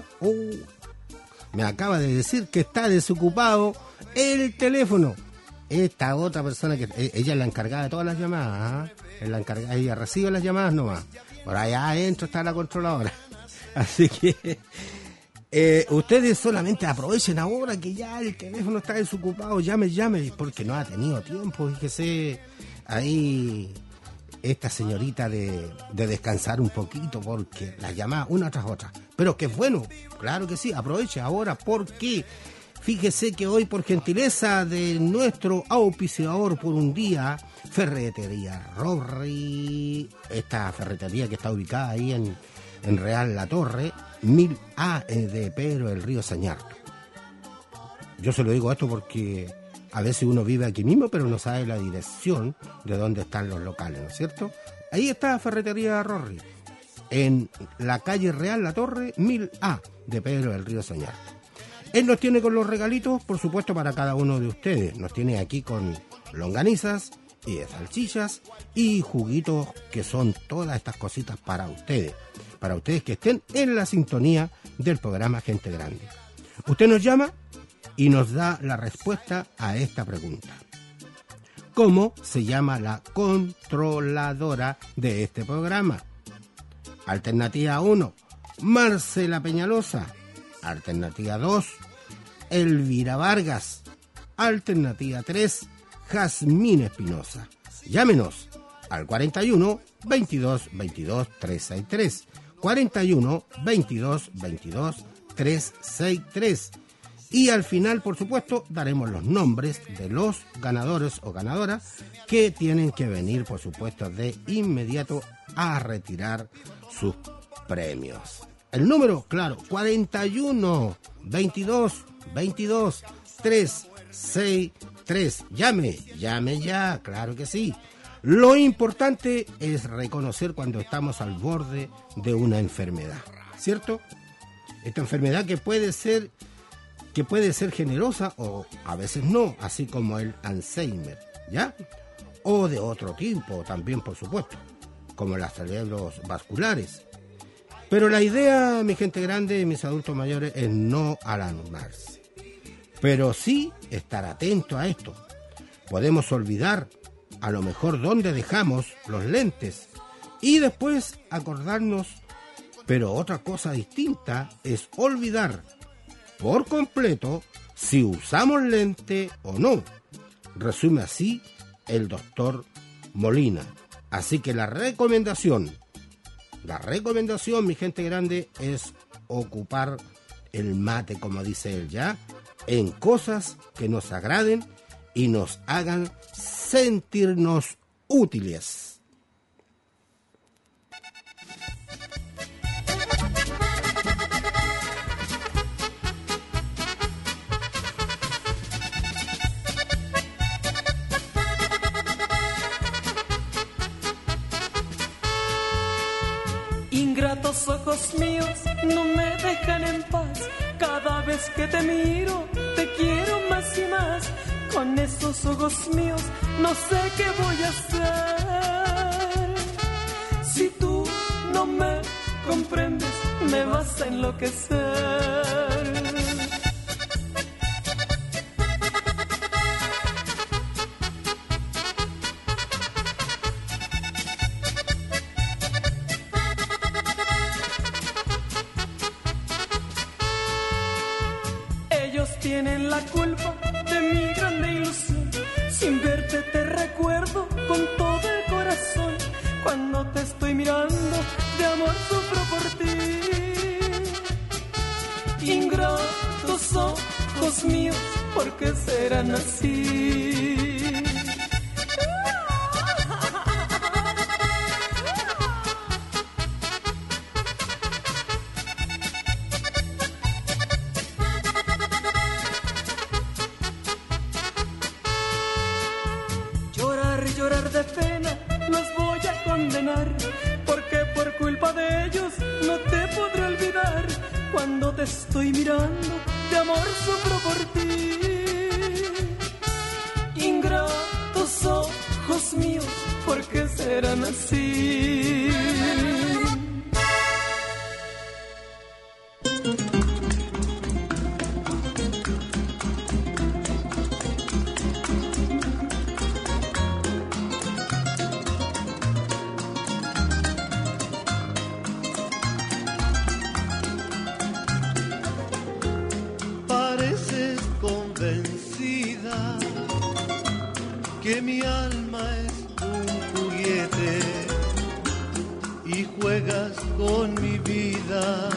Speaker 1: me acaba de decir que está desocupado el teléfono. Esta otra persona, que ella es la encargada de todas las llamadas, es la encargada, ella recibe las llamadas nomás. Por allá adentro está la controladora. Así que ustedes solamente aprovechen ahora que ya el teléfono está desocupado, llame, porque no ha tenido tiempo, fíjese, ahí esta señorita de descansar un poquito, porque las llamadas una tras otra. Pero que es bueno, claro que sí, aproveche ahora, porque fíjese que hoy, por gentileza de nuestro auspiciador por un día, Ferretería Rorri, esta ferretería que está ubicada ahí en Real La Torre, 1000A de Pedro del Río Sañarto. Yo se lo digo esto porque a veces uno vive aquí mismo, pero no sabe la dirección de dónde están los locales, ¿no es cierto? Ahí está Ferretería Rorri, en la calle Real La Torre, 1000A de Pedro del Río Sañarto. Él nos tiene con los regalitos, por supuesto, para cada uno de ustedes. Nos tiene aquí con longanizas y salchichas y juguitos, que son todas estas cositas para ustedes que estén en la sintonía del programa Gente Grande. Usted nos llama y nos da la respuesta a esta pregunta. ¿Cómo se llama la controladora de este programa? Alternativa 1, Marcela Peñalosa. Alternativa 2, Elvira Vargas. Alternativa 3, Jazmín Espinosa. Llámenos al 41 22 22 363. 41 22 22 363. Y al final, por supuesto, daremos los nombres de los ganadores o ganadoras que tienen que venir, por supuesto, de inmediato a retirar sus premios. El número, claro, 41 22 22 363. Llame ya, claro que sí. Lo importante es reconocer cuando estamos al borde de una enfermedad, ¿cierto? Esta enfermedad que puede ser generosa o a veces no, así como el Alzheimer, ¿ya? O de otro tipo también, por supuesto, como las cerebros vasculares. Pero la idea, mi gente grande y mis adultos mayores, es no alarmarse, pero sí estar atento a esto. Podemos olvidar a lo mejor dónde dejamos los lentes y después acordarnos, pero otra cosa distinta es olvidar por completo si usamos lente o no. Resume así el doctor Molina. Así que la recomendación, mi gente grande, es ocupar el mate, como dice él ya, en cosas que nos agraden y nos hagan sentirnos útiles.
Speaker 13: Ingratos ojos míos no me dejan en paz. Cada vez que te miro, te quiero más y más. Con esos ojos míos no sé qué voy a hacer. Si tú no me comprendes, me vas a enloquecer. la culpa de mi grande ilusión. Sin verte te recuerdo con todo el corazón. Cuando te estoy mirando, de amor sufro por ti. Ingratos ojos míos, ¿por qué serán así? Llorar de pena los voy a condenar, porque por culpa de ellos no te podré olvidar. Cuando te estoy mirando, de amor sufro por ti. Ingratos ojos míos, ¿por qué serán así?
Speaker 4: Que mi alma es un juguete y juegas con mi vida,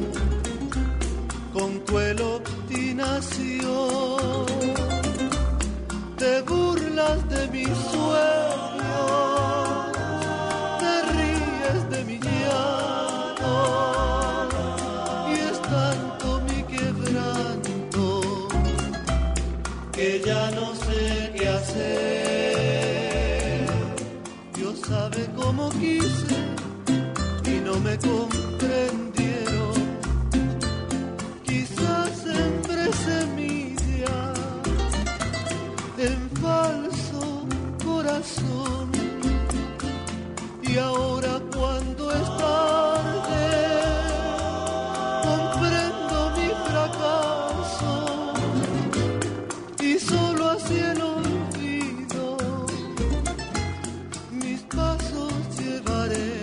Speaker 4: con cruel obstinación. Te burlas de mis sueños, te ríes de mi llanto, y es tanto mi quebranto que ya no sé qué hacer. Dios sabe cómo quise y no me comprendieron. Quizás sembré semilla en falso corazón, y ahora cuando es tarde comprendo mi fracaso, y solo así el olvido mis pasos llevaré.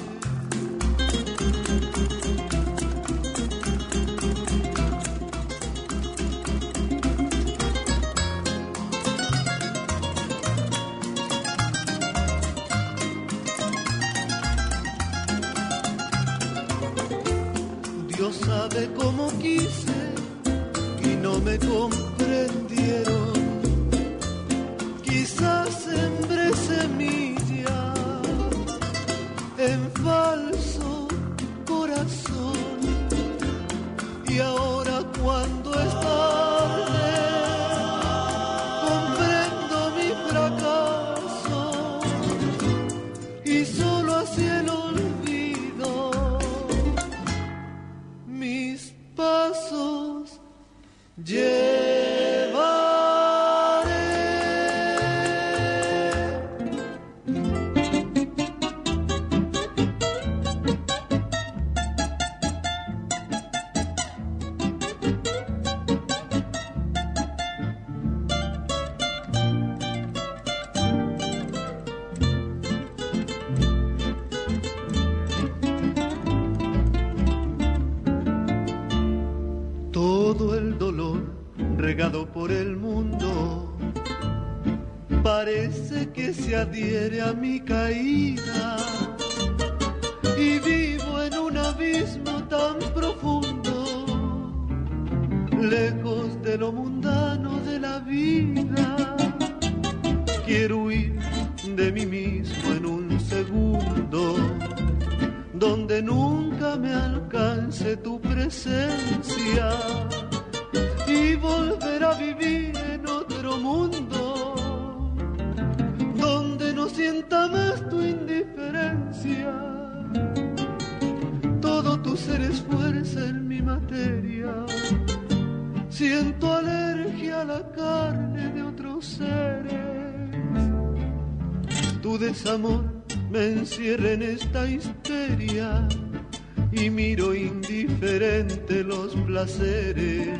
Speaker 4: Dios sabe cómo quise y no me comprendieron. Quizás sembré semilla en falso corazón, y ahora cuando es tarde comprendo mi fracaso, y solo así el olvido mis pasos todo el dolor regado por el mundo parece que se adhiere a mi caída, y vivo en un abismo tan profundo, lejos de lo mundano de la vida. Quiero huir de mí mismo en un segundo, donde nunca me alcance tu presencia, y volver a vivir en otro mundo, donde no sienta más tu indiferencia. Todo tu ser es fuerza en mi materia, siento alergia a la carne de otros seres. Tu desamor me encierra en esta histeria, y miro indiferente los placeres.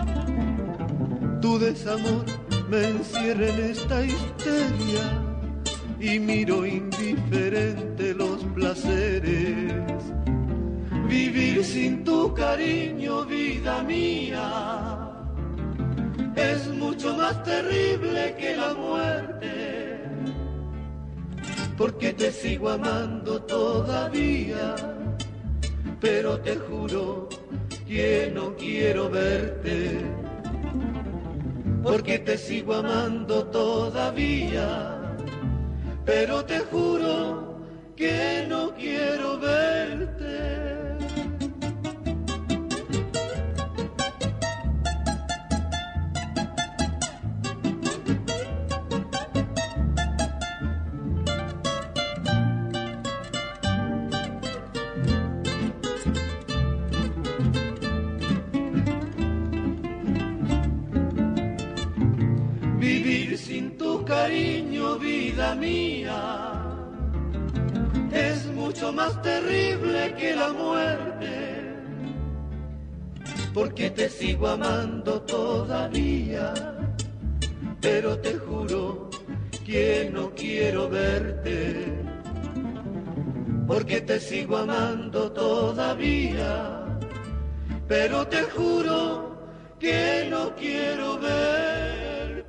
Speaker 4: Tu desamor me encierra en esta histeria, y miro indiferente los placeres. Vivir sin tu cariño, vida mía,
Speaker 3: mucho más terrible que la muerte, porque te sigo amando todavía, pero te juro que no quiero verte, porque te sigo amando todavía, pero te juro que no quiero verte. Vivir sin tu cariño, vida mía, es mucho más terrible que la muerte, porque te sigo amando todavía, pero te juro que no quiero verte, porque te sigo amando todavía, pero te juro que no quiero verte.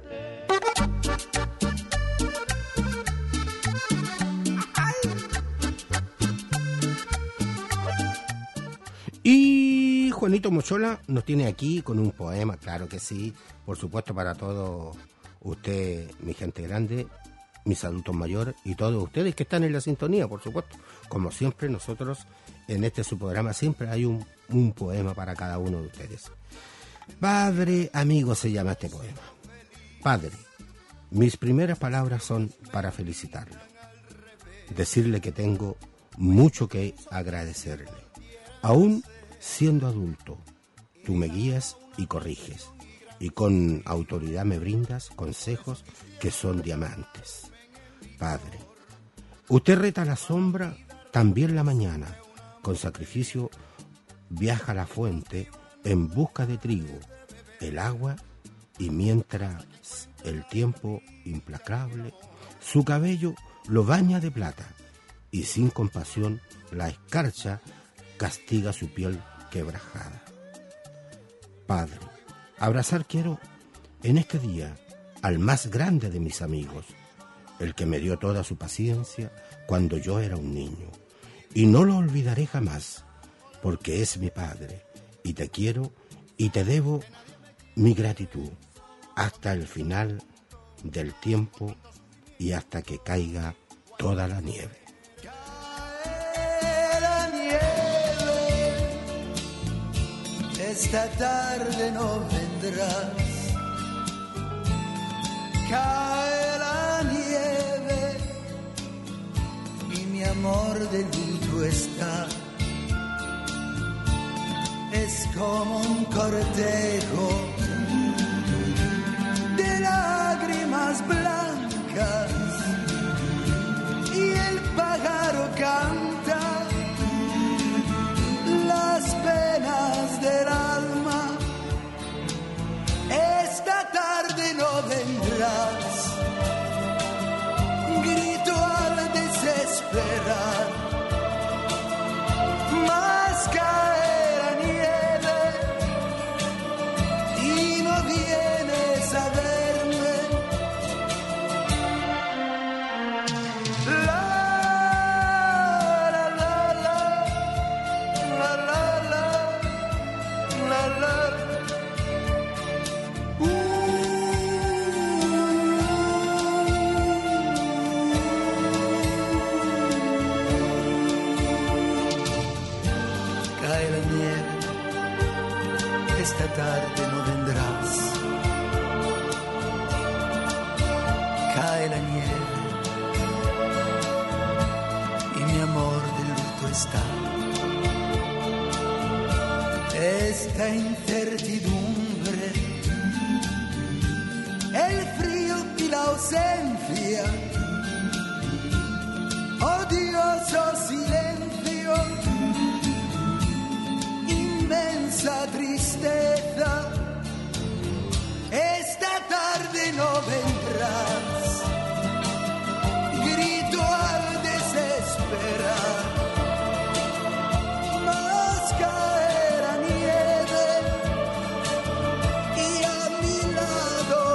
Speaker 1: Y Juanito Mochola nos tiene aquí con un poema, claro que sí, por supuesto para todos usted, mi gente grande, mis adultos mayores y todos ustedes que están en la sintonía, por supuesto. Como siempre, nosotros en este su programa siempre hay un poema para cada uno de ustedes. Padre amigo se llama este poema. Padre, mis primeras palabras son para felicitarlo, decirle que tengo mucho que agradecerle. Aún siendo adulto, tú me guías y corriges, y con autoridad me brindas consejos que son diamantes. Padre, usted reta la sombra, también la mañana, con sacrificio viaja a la fuente en busca de trigo, el agua, y mientras el tiempo implacable, su cabello lo baña de plata, y sin compasión la escarcha castiga su piel quebrajada. Padre, abrazar quiero en este día al más grande de mis amigos, el que me dio toda su paciencia cuando yo era un niño, y no lo olvidaré jamás, porque es mi padre, y te quiero y te debo mi gratitud hasta el final del tiempo y hasta que caiga toda la nieve.
Speaker 4: Esta tarde no vendrás, cae la nieve y mi amor de luto está. Es como un cortejo de lágrimas blancas y el pájaro canta las penas del alma. Esta tarde no vendrás, grito al desesperar, mas cae la nieve y no vienes a verme. Esta tarde no vendrás, cae la nieve y mi amor de luto está. Esta incertidumbre, el frío y la ausencia, odioso silencio, inmensa tristeza. Esta tarde no vendrás, grito al desesperar, mas cae la nieve y a mi lado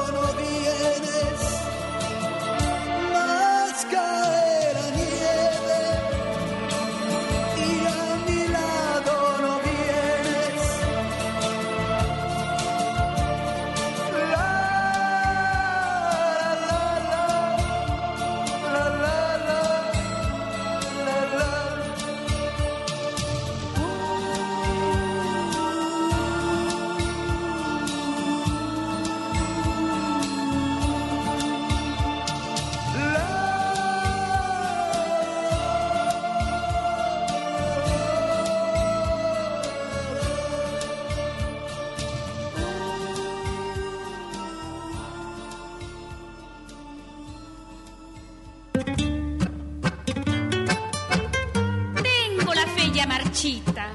Speaker 14: ya marchita.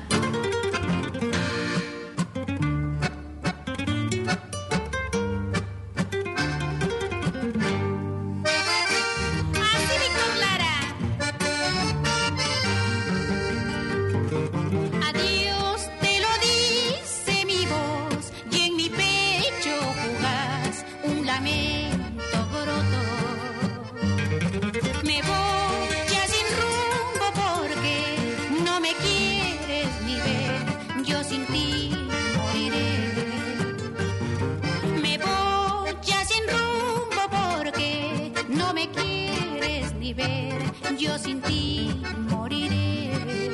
Speaker 15: Yo sin ti moriré.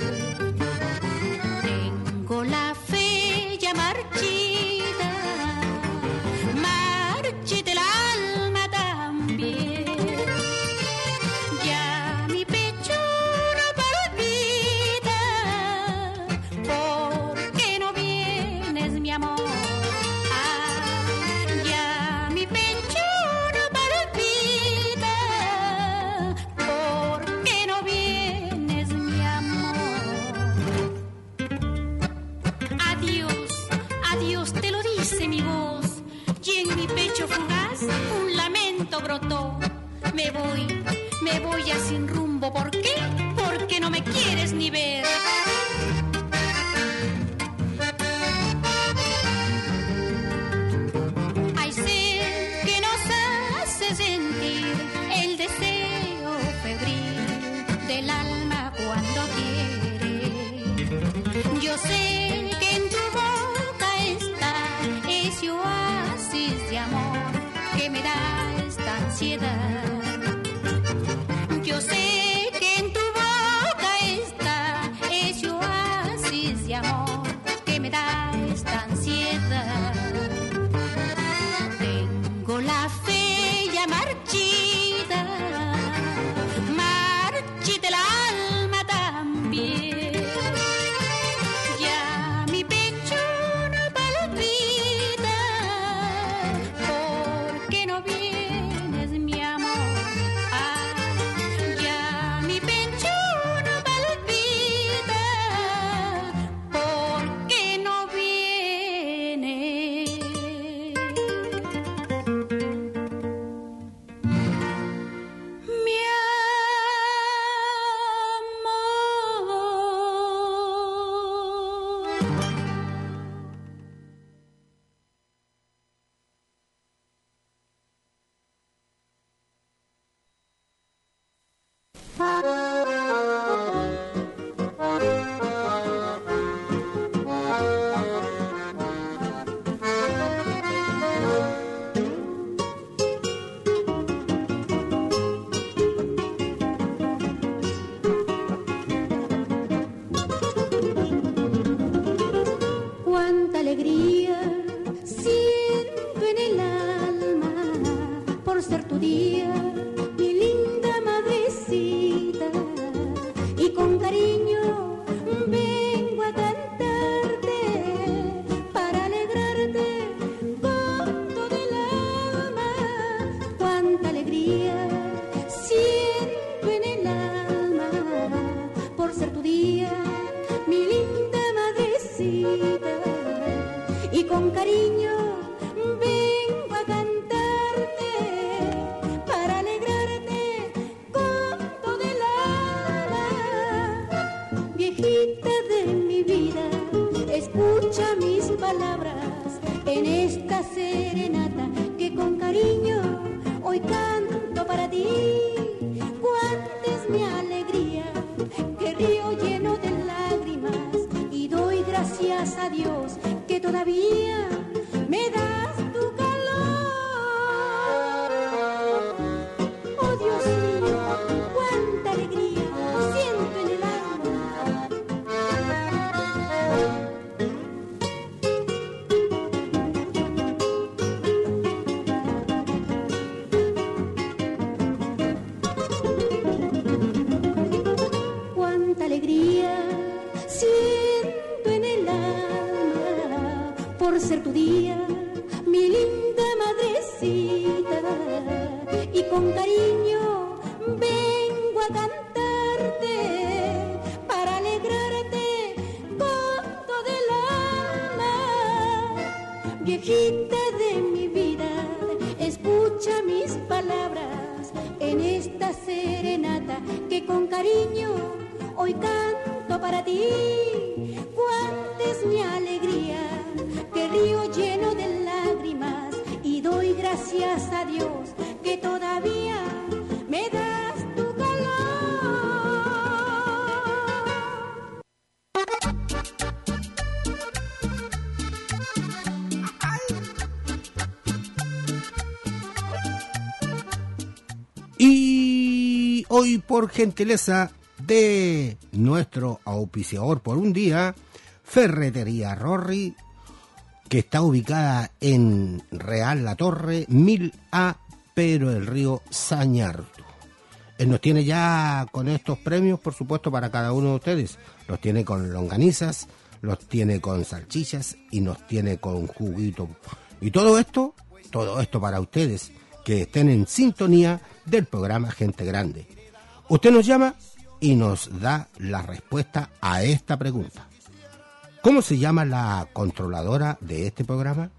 Speaker 15: Tengo la fe ya marchita, marchita el alma también. Ya mi pecho no palpita, porque no vienes, mi amor. Ya mi pecho no palpita, porque no vienes, mi amor. Adiós, adiós, te lo dice mi voz, y en mi pecho fugaz un lamento brotó. Me voy ya sin rumbo, ¿por qué? Porque no me quieres ni ver. Hay sed que nos hace sentir el deseo febril del alma cuando quiere. Yo sé que en tu boca está ese oasis de amor que me da esta ansiedad. Yo sé que en tu boca está ese oasis de amor que me da esta ansiedad. Tengo la fe ya marchita, marchita el alma también. Ya mi pecho no palpita, porque no vienes, mi amor. Ya mi pecho no palpita, porque no vienes, mi cuánta alegría siento en el alma por ser tu día, mi linda madrecita, y con cariño vengo a cantarte para alegrarte con todo el alma. Cuánta alegría siento en el alma por ser tu día, mi linda madrecita, y con cariño vengo a cantarte para alegrarte con todo el alma. Viejita de mi vida, escucha mis palabras en esta serenata que con cariño hoy canto para ti. Cuánta es mi alegría, que río lleno de lágrimas, y doy gracias a Dios que todavía me das tu calor. Oh Dios mío, cuánta alegría siento en el alma. Cuánta alegría siento en el alma por ser tu día, mi linda madrecita, y con cariño vengo a cantarte para alegrarte viejita de mi vida, escucha mis palabras en esta serenata que con cariño hoy canto para ti. Cuánta es mi alegría, que río lleno de lágrimas, y doy gracias a Dios que todavía me das tu calor.
Speaker 1: Y hoy, por gentileza de nuestro auspiciador por un día, Ferretería Rorri, que está ubicada en Real La Torre, 1000A, pero el río Sañartu. Él nos tiene ya con estos premios, por supuesto, para cada uno de ustedes. Los tiene con longanizas, los tiene con salchichas y nos tiene con juguito. Y todo esto para ustedes que estén en sintonía del programa Gente Grande. Usted nos llama y nos da la respuesta a esta pregunta. ¿Cómo se llama la controladora de este programa?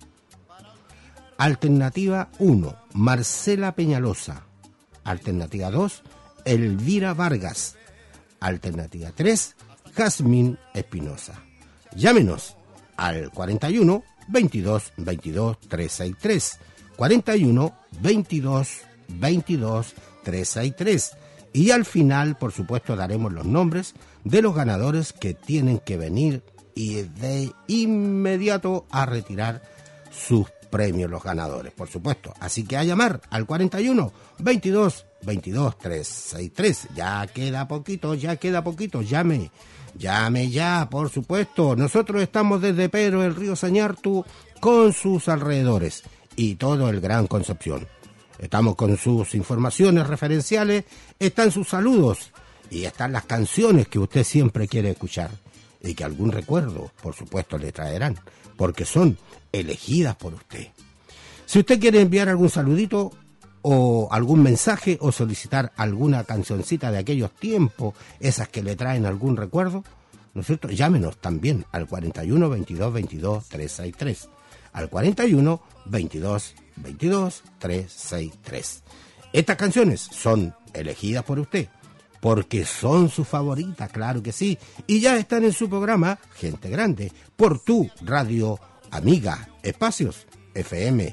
Speaker 1: Alternativa 1, Marcela Peñalosa. Alternativa 2, Elvira Vargas. Alternativa 3, Jazmín Espinosa. Llámenos al 41 22 22 363. 41 22 22 363. Y al final, por supuesto, daremos los nombres de los ganadores que tienen que venir y de inmediato a retirar sus premios, los ganadores, por supuesto. Así que a llamar al 41 22 22 363. Ya queda poquito, llame ya, por supuesto. Nosotros estamos desde Pedro el río Sañartu con sus alrededores y todo el Gran Concepción. Estamos con sus informaciones referenciales, están sus saludos y están las canciones que usted siempre quiere escuchar y que algún recuerdo, por supuesto, le traerán, porque son elegidas por usted. Si usted quiere enviar algún saludito o algún mensaje o solicitar alguna cancioncita de aquellos tiempos, esas que le traen algún recuerdo, ¿no es cierto? Llámenos también al 41 22 22 363. Al 41 22 22 363. Estas canciones son elegidas por usted, porque son sus favoritas, claro que sí, y ya están en su programa Gente Grande, por tu radio amiga Espacios FM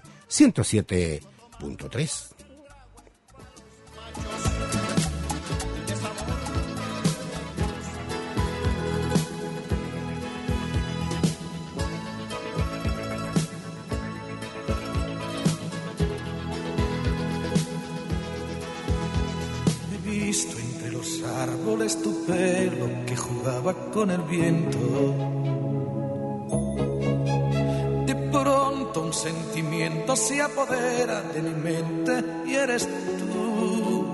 Speaker 1: 107.3.
Speaker 9: Entre los árboles tu pelo que jugaba con el viento. De pronto un sentimiento se apodera de mi mente y eres tú.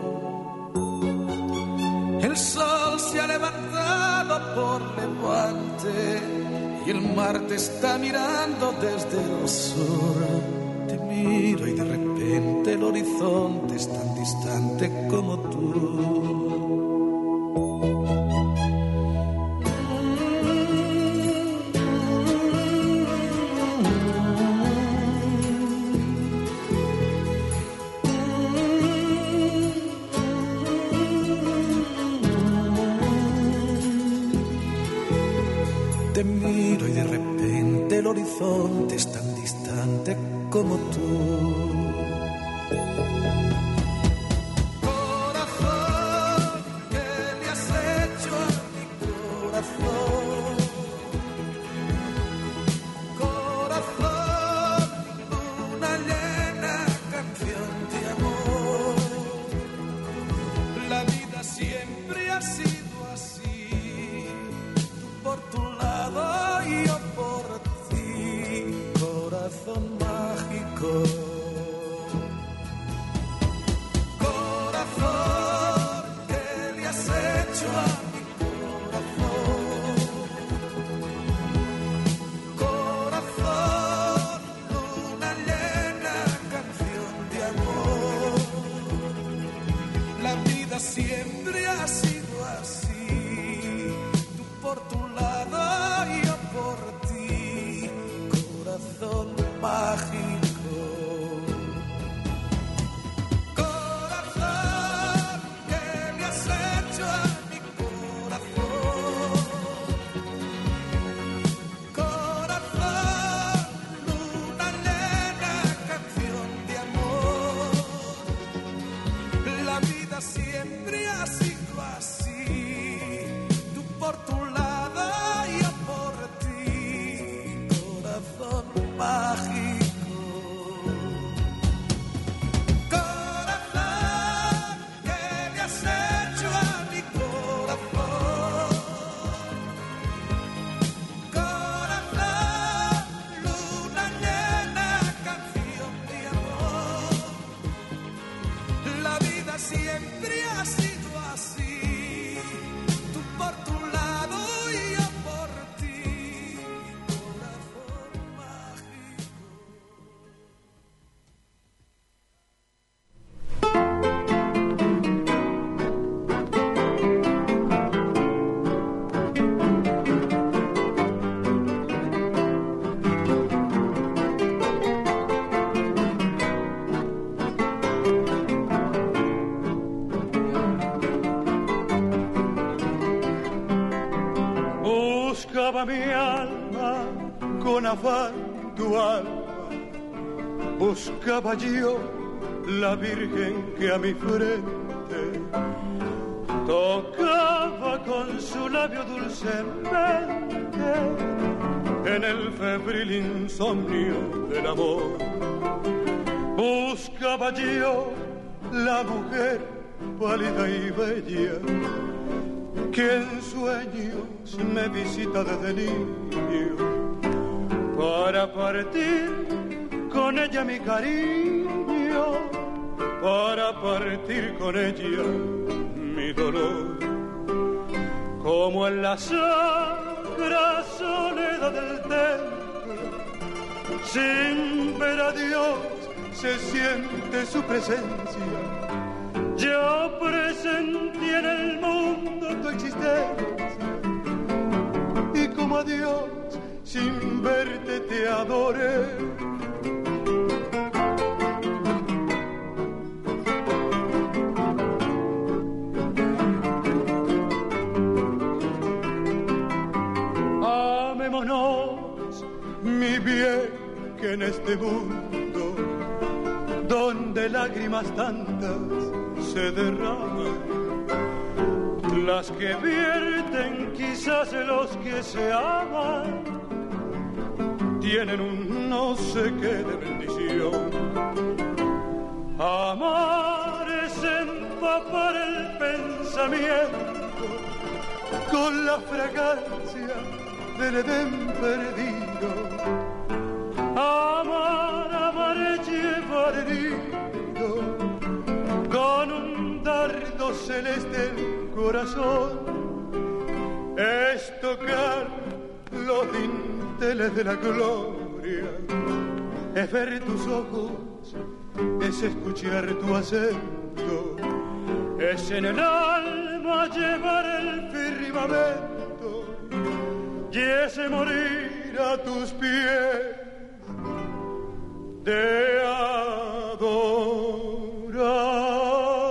Speaker 9: El sol se ha levantado por levante y el mar te está mirando desde el sur. Te miro y de repente el horizonte es tan distante como tú. Te miro y de repente el horizonte es tan distante como tú. Corazón, ¿qué le has hecho a mi corazón? Corazón, una llena canción de amor. La vida siempre ha sido así, tú por tu lado y yo por ti, corazón mágico.
Speaker 2: buscaba mi alma con afán tu alma, buscaba yo la virgen que a mi frente tocaba con su labio dulcemente en el febril insomnio del amor. Buscaba yo la mujer pálida y bella que en sueños me visita desde niño, para partir con ella mi cariño, para partir con ella mi dolor. Como en la sacra soledad del templo, sin ver a Dios se siente su presencia. Yo presentí en el mundo tu existencia, y como a Dios sin verte te adoré. Amémonos, mi bien, que en este mundo donde lágrimas tantas se derraman, las que vierten quizás los que se aman, tienen un no sé qué de bendición. Amar es empapar el pensamiento con la fragancia del Edén perdido. Amar es llevar herido con un dardo celeste el corazón, es tocar los dinteles de la gloria, es ver tus ojos, es escuchar tu acento, es en el alma llevar el firmamento y ese morir a tus pies de adoración.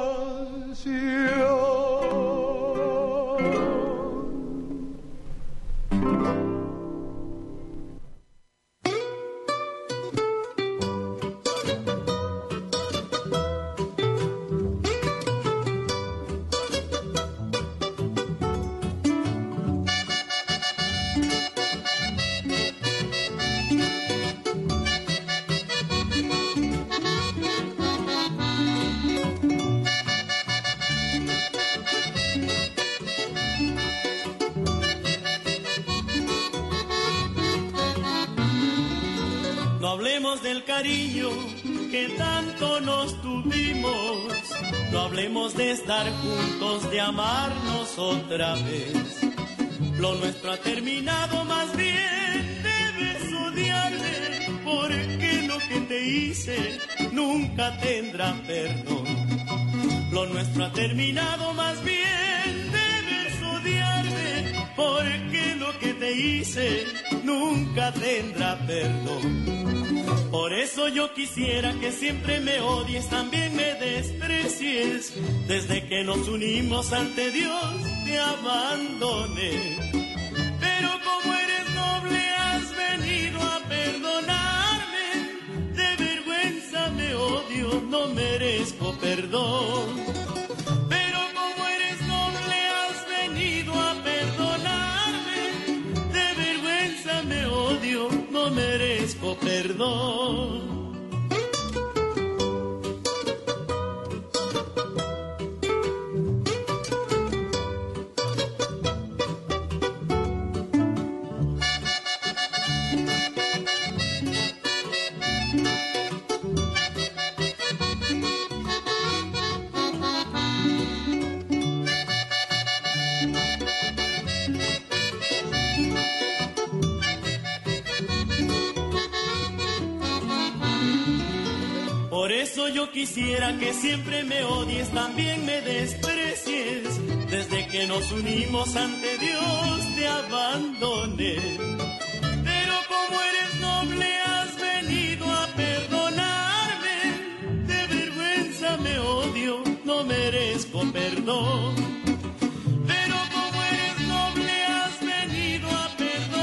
Speaker 14: Del cariño que tanto nos tuvimos, no hablemos de estar juntos, de amarnos otra vez. Lo nuestro ha terminado, más bien debes odiarme, porque lo que te hice nunca tendrá perdón. Lo nuestro ha terminado, más bien debes odiarme, porque lo que te hice nunca tendrá perdón. Por eso yo quisiera que siempre me odies, también me desprecies. Desde que nos unimos ante Dios te abandoné. Pero como eres noble has venido a perdonarme. De vergüenza me odio, no merezco perdón. Pero como eres noble has venido a perdonarme. De vergüenza me odio, no merezco perdón. Yo quisiera que siempre me odies, también me desprecies. Desde que nos unimos ante Dios te abandoné. Pero como eres noble has venido a perdonarme. De vergüenza me odio, no merezco perdón. Pero como eres noble has venido a perdonarme.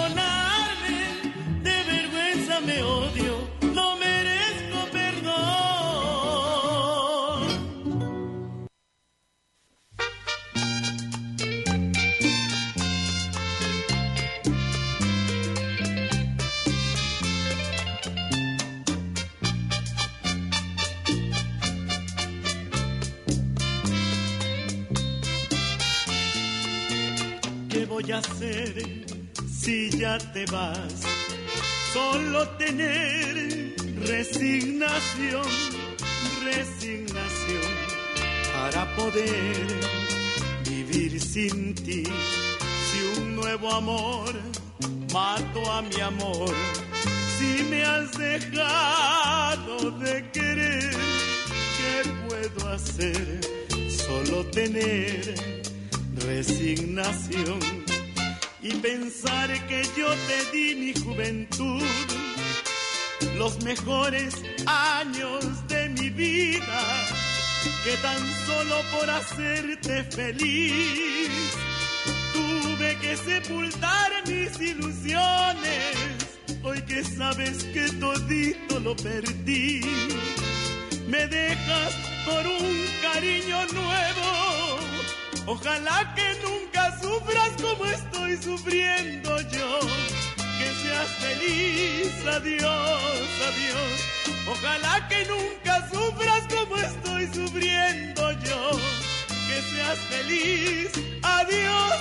Speaker 14: voy a hacer si ya te vas? Solo tener resignación, resignación para poder vivir sin ti. Si un nuevo amor mató a mi amor, si me has dejado de querer, ¿qué puedo hacer? Solo tener resignación y pensar que yo te di mi juventud, los mejores años de mi vida, que tan solo por hacerte feliz tuve que sepultar mis ilusiones. Hoy que sabes que todito lo perdí, me dejas por un cariño nuevo. Ojalá que nunca sufras como estoy sufriendo yo. Que seas feliz, adiós, adiós. Ojalá que nunca sufras como estoy sufriendo yo. Que seas feliz, adiós,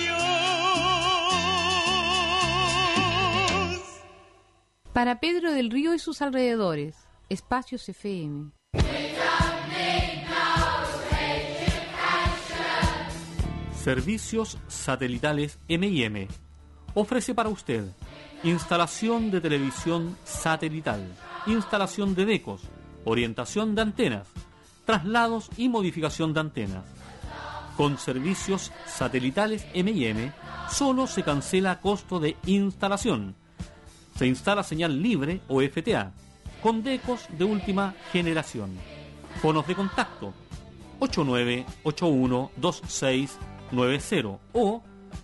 Speaker 14: adiós.
Speaker 5: Para Pedro del Río y sus alrededores, Espacios FM.
Speaker 16: Servicios satelitales M&M ofrece para usted instalación de televisión satelital, instalación de decos, orientación de antenas, traslados y modificación de antenas. Con servicios satelitales M&M solo se cancela a costo de instalación. Se instala señal libre o FTA con decos de última generación. Fonos de contacto 89812690 o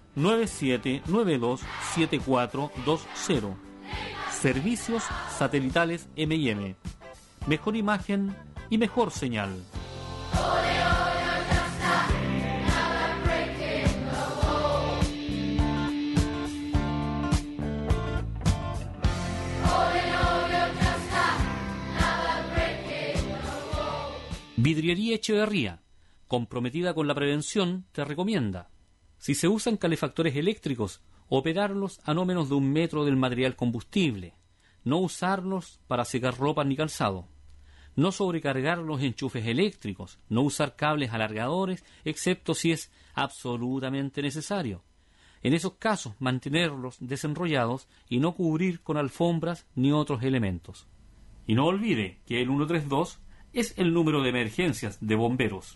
Speaker 16: 97927420. Servicios satelitales M&M. Mejor imagen y mejor señal. Vidriería Echeverría, comprometida con la prevención, te recomienda: si se usan calefactores eléctricos, operarlos a no menos de 1 metro del material combustible, no usarlos para secar ropa ni calzado, no sobrecargar los enchufes eléctricos, no usar cables alargadores, excepto si es absolutamente necesario. En esos casos, mantenerlos desenrollados y no cubrir con alfombras ni otros elementos. Y no olvide que el 132 es el número de emergencias de bomberos.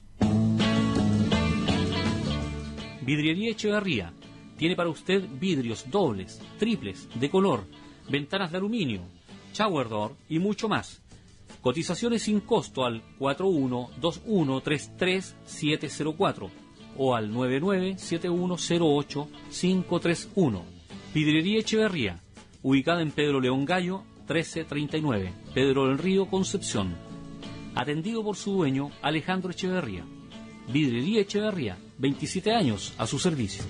Speaker 16: Vidriería Echeverría tiene para usted vidrios dobles, triples, de color, ventanas de aluminio, shower door y mucho más. Cotizaciones sin costo al 4121333704 o al 9971085531. Vidriería Echeverría, ubicada en Pedro León Gallo 1339, Pedro del Río, Concepción. Atendido por su dueño, Alejandro Echeverría. Vidriería Echeverría, 27 años a su servicio.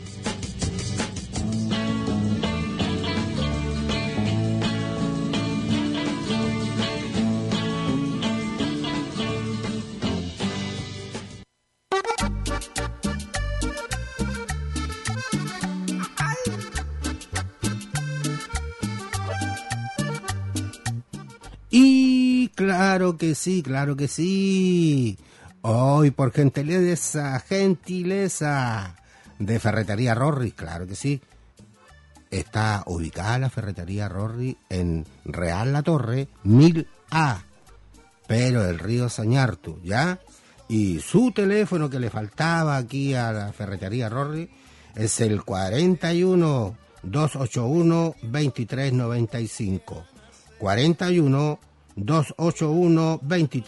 Speaker 1: Y claro que sí, claro que sí. Hoy por gentileza de Ferretería Rorri, claro que sí. Está ubicada la Ferretería Rorri en Real La Torre, 1000A, pero el río Sañartu, ¿ya? Y su teléfono que le faltaba aquí a la Ferretería Rorri es el 41 281 2395. 41 281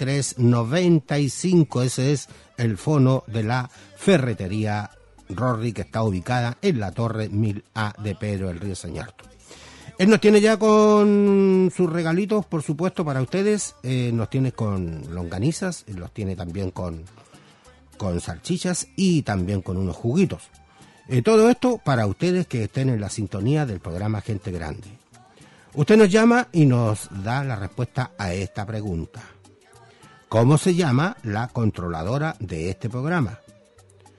Speaker 1: 2395. Ese es el fono de la Ferretería Rorri, que está ubicada en la Torre 1000A de Pedro del Río Sañartu. Él nos tiene ya con sus regalitos, por supuesto, para ustedes. Nos tiene con longanizas, los tiene también con salchichas y también con unos juguitos. Todo esto para ustedes que estén en la sintonía del programa Gente Grande. Usted nos llama y nos da la respuesta a esta pregunta: ¿cómo se llama la controladora de este programa?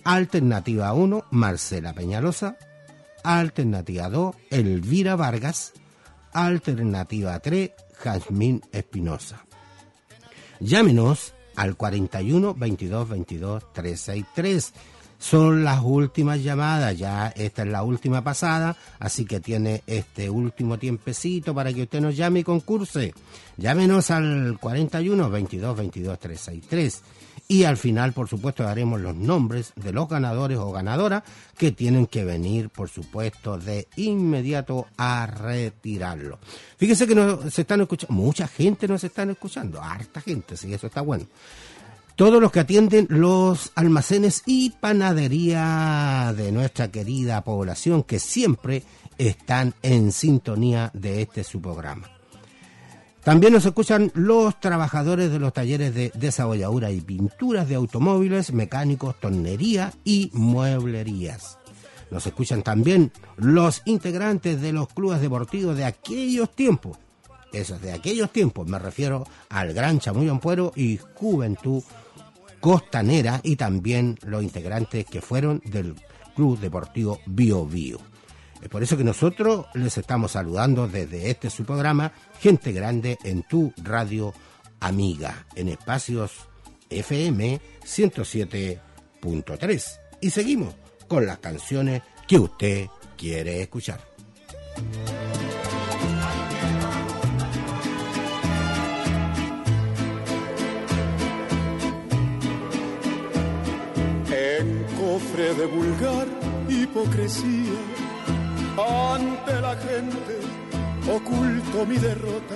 Speaker 1: Alternativa 1, Marcela Peñalosa. Alternativa 2, Elvira Vargas. Alternativa 3, Jazmín Espinosa. Llámenos al 41 22 22 363. Son las últimas llamadas, ya esta es la última pasada, así que tiene este último tiempecito para que usted nos llame y concurse. Llámenos al 41 22 22 363 y al final, por supuesto, daremos los nombres de los ganadores o ganadoras que tienen que venir, por supuesto, de inmediato a retirarlo. Fíjense que se están escuchando, mucha gente nos están escuchando, harta gente, sí, eso está bueno. Todos los que atienden los almacenes y panadería de nuestra querida población, que siempre están en sintonía de este su programa. También nos escuchan los trabajadores de los talleres de desabolladura y pinturas de automóviles, mecánicos, tornería y mueblerías. Nos escuchan también los integrantes de los clubes deportivos de aquellos tiempos. Esos de aquellos tiempos, me refiero al Gran Chamuyo Ampuero y Juventud Costanera, y también los integrantes que fueron del Club Deportivo Bio Bio. Es por eso que nosotros les estamos saludando desde este su programa, Gente Grande en tu radio amiga, en espacios FM 107.3. Y seguimos con las canciones que usted quiere escuchar.
Speaker 17: Cofre de vulgar hipocresía, ante la gente oculto mi derrota,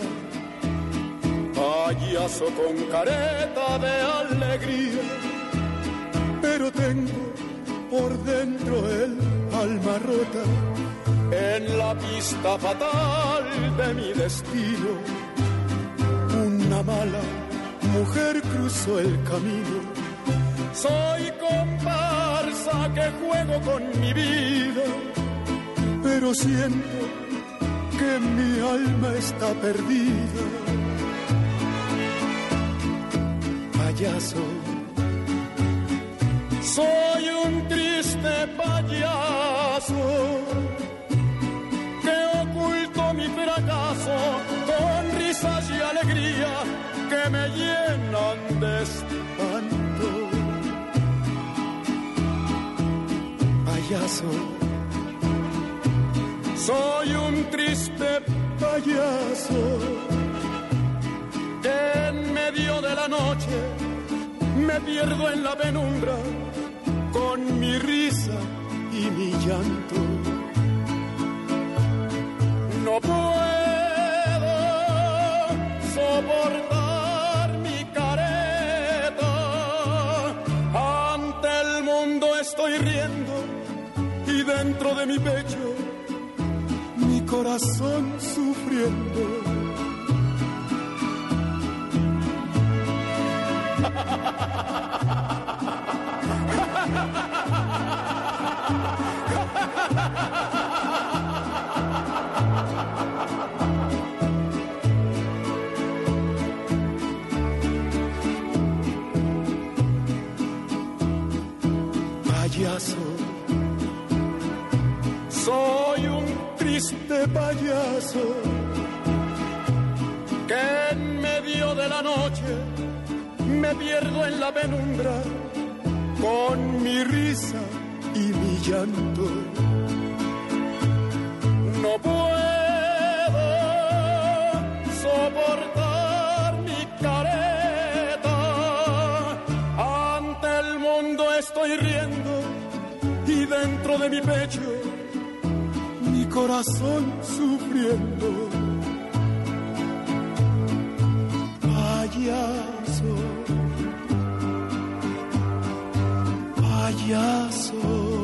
Speaker 17: payaso con careta de alegría, pero tengo por dentro el alma rota, en la pista fatal de mi destino, una mala mujer cruzó el camino. Soy comparsa que juego con mi vida, pero siento que mi alma está perdida. Payaso, soy un triste payaso que oculto mi fracaso con risas y alegría que me llenan de espanto. Payaso, soy un triste payaso que en medio de la noche me pierdo en la penumbra con mi risa y mi llanto. No puedo soportar mi careta, ante el mundo estoy riendo y dentro de mi pecho mi corazón sufriendo. Payaso, soy un triste payaso que en medio de la noche me pierdo en la penumbra con mi risa y mi llanto. No puedo soportar mi careta, ante el mundo estoy riendo y dentro de mi pecho mi corazón sufriendo. Payaso, payaso.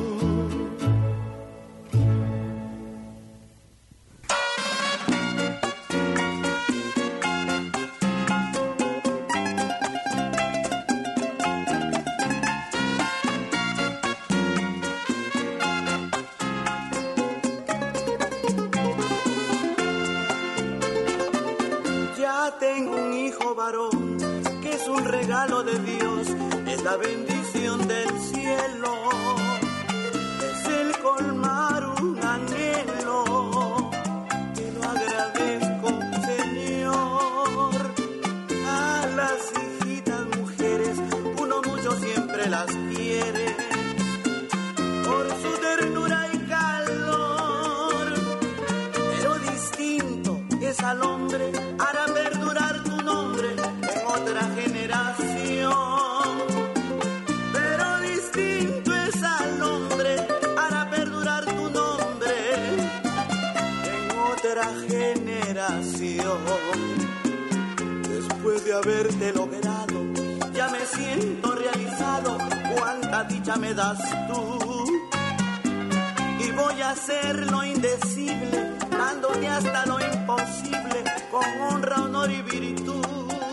Speaker 4: Tengo un hijo varón que es un regalo de Dios, es la bendición del cielo.
Speaker 3: al hombre hará perdurar tu nombre en otra generación. Pero distinto es al hombre, hará perdurar tu nombre en otra generación. Después de haberte logrado, ya me siento realizado. Cuánta dicha me das tú. Y voy a hacer lo indecible, dándote hasta lo imposible, con honra, honor y virtud.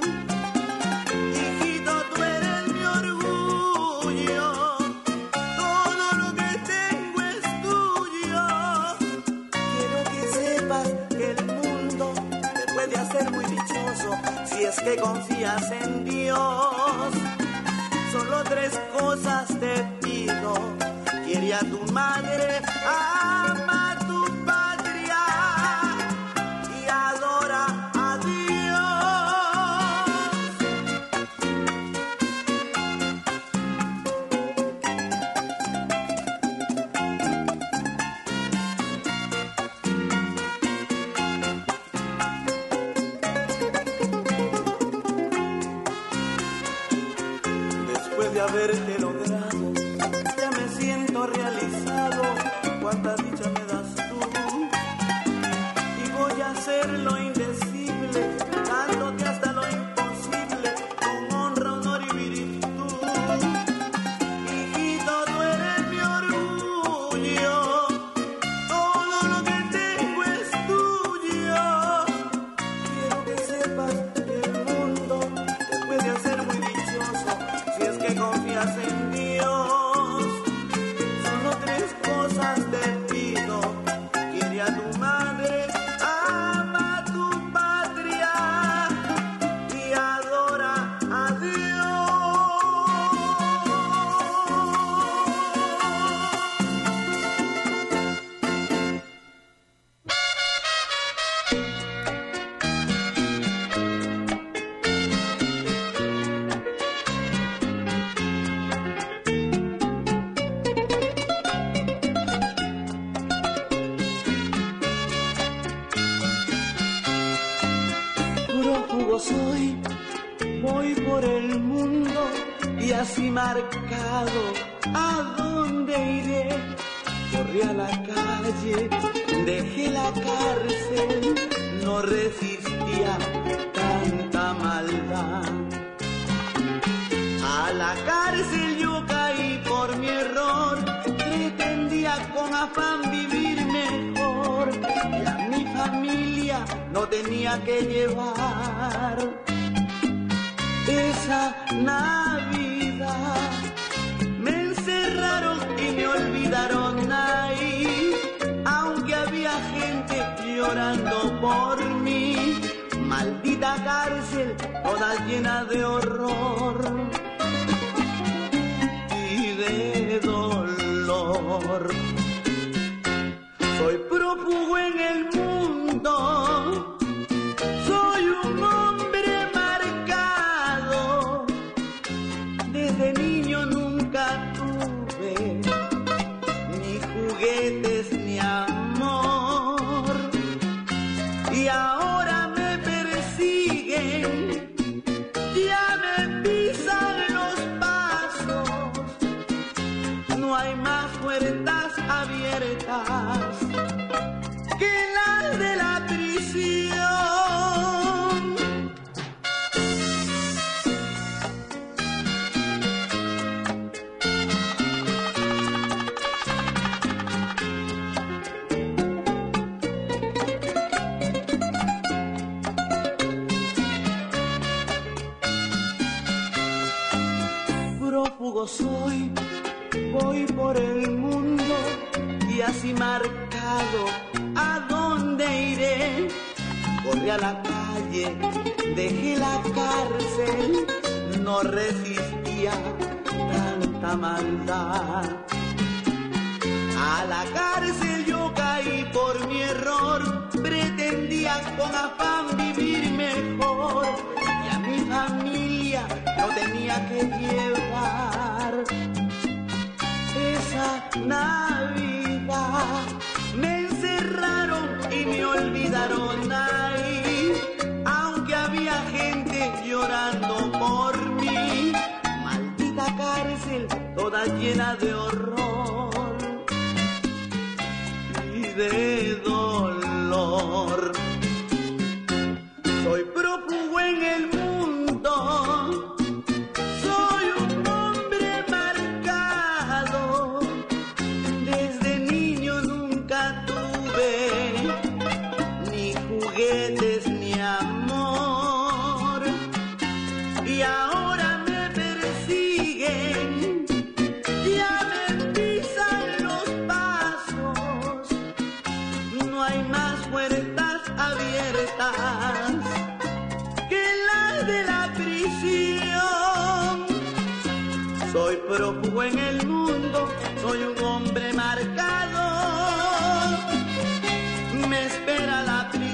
Speaker 3: Hijito, tú eres mi orgullo, todo lo que tengo es tuyo. Quiero que sepas que el mundo te puede hacer muy dichoso si es que confías en Dios. Solo 3 cosas te pido. Quiere a tu madre, ama a tu patria y adora a Después de haberte logrado, ya me siento realizado. Cuánta dicha me das tú. Y voy a hacer lo indecible, dándote hasta lo imposible, con honra, honor y virtud. Hijito, tú eres mi orgullo, todo lo que tengo es tuyo. Quiero que sepas que el mundo te puede hacer muy dichoso si es que confías en Dios. Solo 3 cosas te pido. Quiere a tu madre, ama a tu patria y adora a Prófugo soy, voy por el mundo y así marcado, ¿a dónde iré? Corrí a la calle, dejé la cárcel, no resistía tanta maldad. A la cárcel yo caí por mi error, pretendía con afán vivir mejor y a mi familia no tenía que llevar. Esa Navidad me encerraron y me olvidaron ahí, aunque había gente llorando por mí. Maldita cárcel, toda llena de horror y de dolor. Soy prófugo en el mundo, soy un hombre marcado. Desde niño nunca tuve ni juguetes ni amor, y ahora me persiguen, ya me pisan los pasos. No hay más puertas abiertas que las de la prisión. Prófugo soy, voy por el mundo y así marcado, ¿a dónde iré? Corrí a la calle, dejé la cárcel, no resistía tanta maldad. A la cárcel yo caí por mi error, pretendía con afán vivir mejor y a mi familia no tenía que llevar. Esa Navidad me encerraron y me olvidaron ahí,
Speaker 9: toda llena de horror y de dolor. Soy prófugo en el mundo, soy un hombre marcado. Desde niño nunca tuve ni juguetes ni amor, y ahora me persiguen, ya me pisan los pasos. No hay más puertas abiertas que las de la prisión. Soy prófugo en el mundo, soy un hombre marcado, me espera la prisión.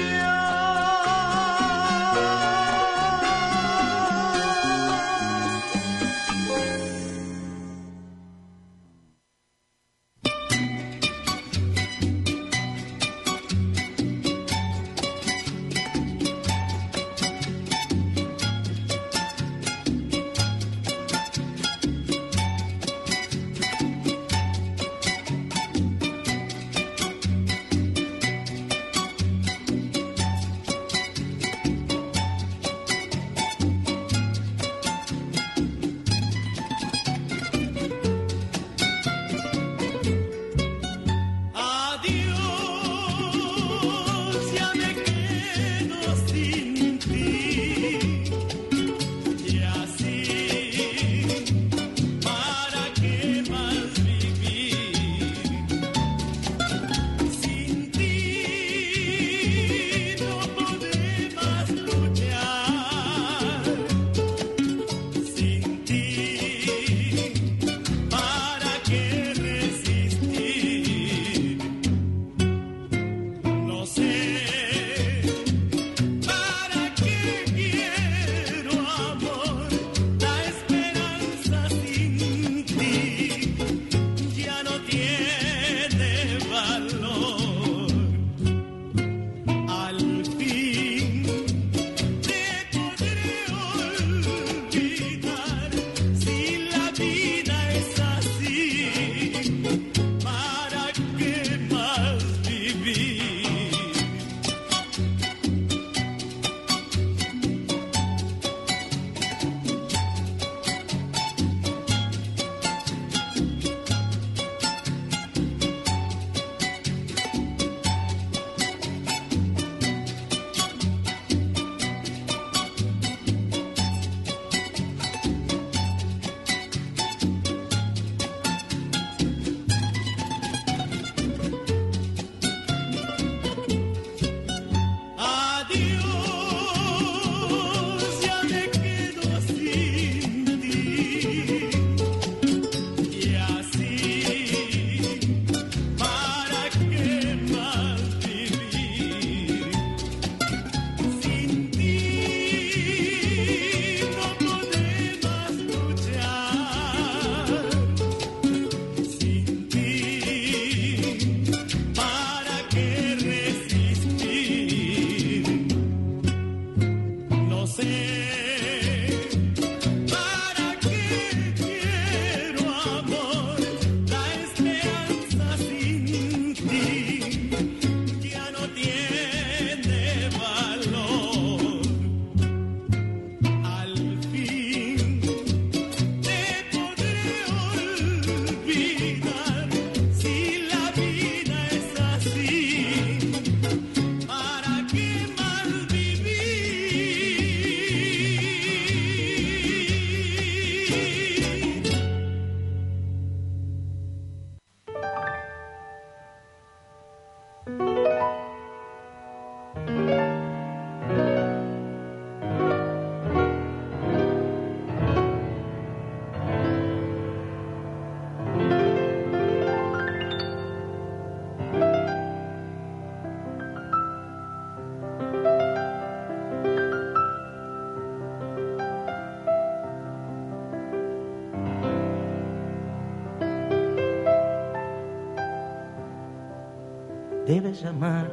Speaker 18: Debes amar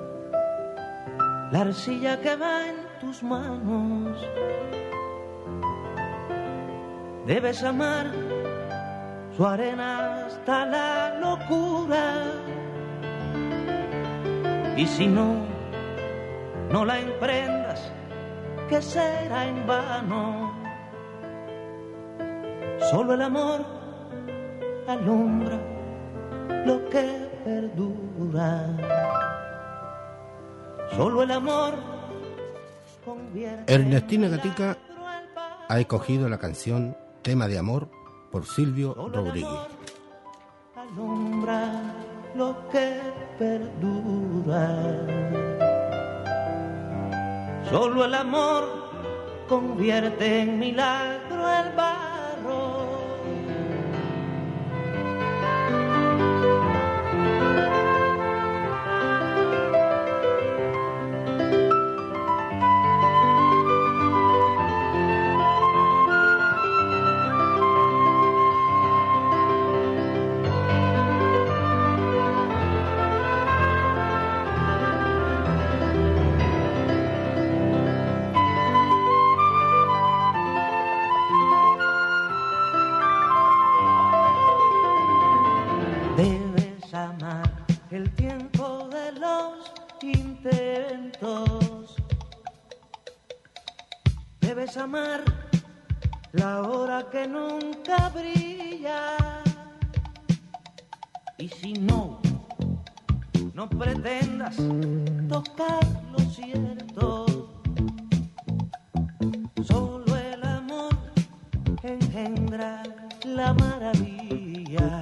Speaker 18: la arcilla que va en tus manos. Debes amar su arena hasta la locura. Y si no la emprendas, que será en vano. Solo el amor alumbra lo que perdura. Solo el amor convierte.
Speaker 1: Ernestina Gatica ha escogido la canción Tema de Amor por Silvio Rodríguez.
Speaker 18: Alumbra lo que perdura. Solo el amor convierte en milagro el barro. Debes amar el tiempo de los intentos. Debes amar la hora que nunca brilla. Y si no pretendas tocar lo cierto. Solo el amor engendra la maravilla.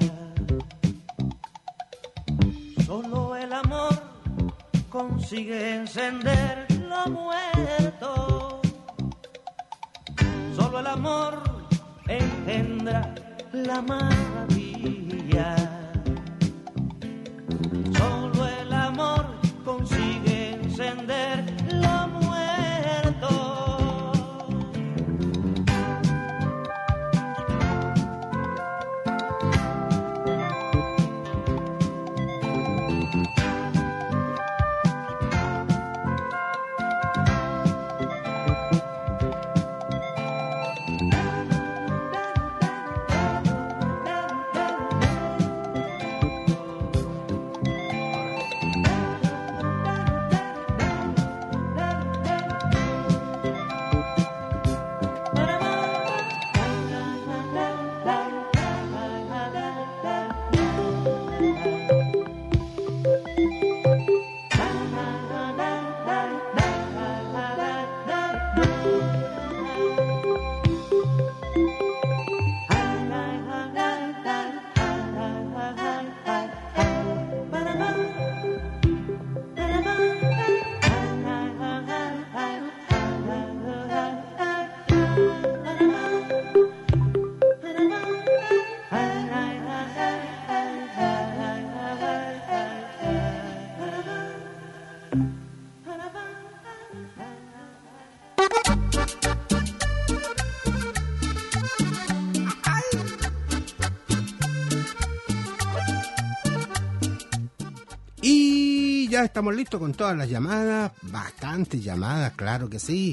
Speaker 18: Solo el amor consigue encender lo muerto. Solo el amor engendra la maravilla. Solo el amor consigue encender lo muerto.
Speaker 1: Ya estamos listos con todas las llamadas, bastantes llamadas, claro que sí.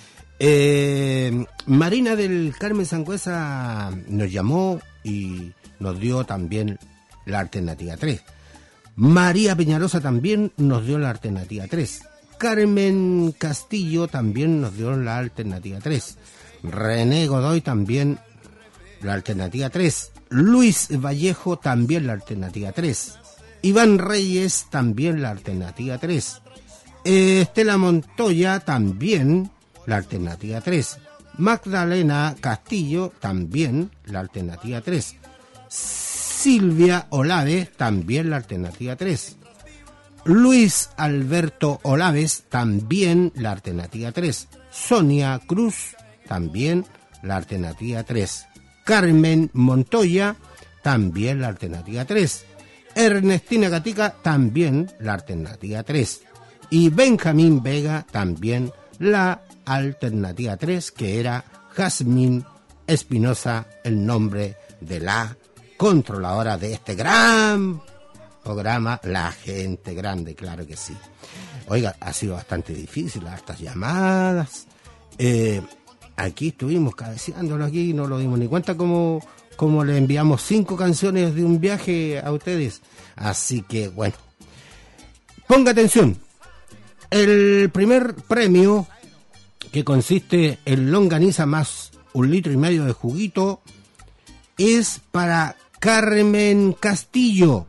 Speaker 1: Marina del Carmen Sangüesa nos llamó y nos dio también la alternativa 3. María Peñarosa también nos dio la alternativa 3. Carmen Castillo también nos dio la alternativa 3. René Godoy también la alternativa 3. Luis Vallejo también la alternativa 3. Iván Reyes también la alternativa 3. Estela Montoya también la alternativa 3. Magdalena Castillo también la alternativa 3. Silvia Olaves también la alternativa 3. Luis Alberto Olaves también la alternativa 3. Sonia Cruz también la alternativa 3. Carmen Montoya también la alternativa 3. Ernestina Gatica también la alternativa 3. Y Benjamín Vega también la alternativa 3, que era Jazmín Espinosa, el nombre de la controladora de este gran programa, La Gente Grande, claro que sí. Oiga, ha sido bastante difícil estas llamadas. Aquí estuvimos cabeceándolo aquí, no lo dimos ni cuenta cómo como le enviamos 5 canciones de un viaje a ustedes. Así que, bueno, ponga atención. El primer premio, que consiste en longaniza más 1,5 litros de juguito, es para Carmen Castillo.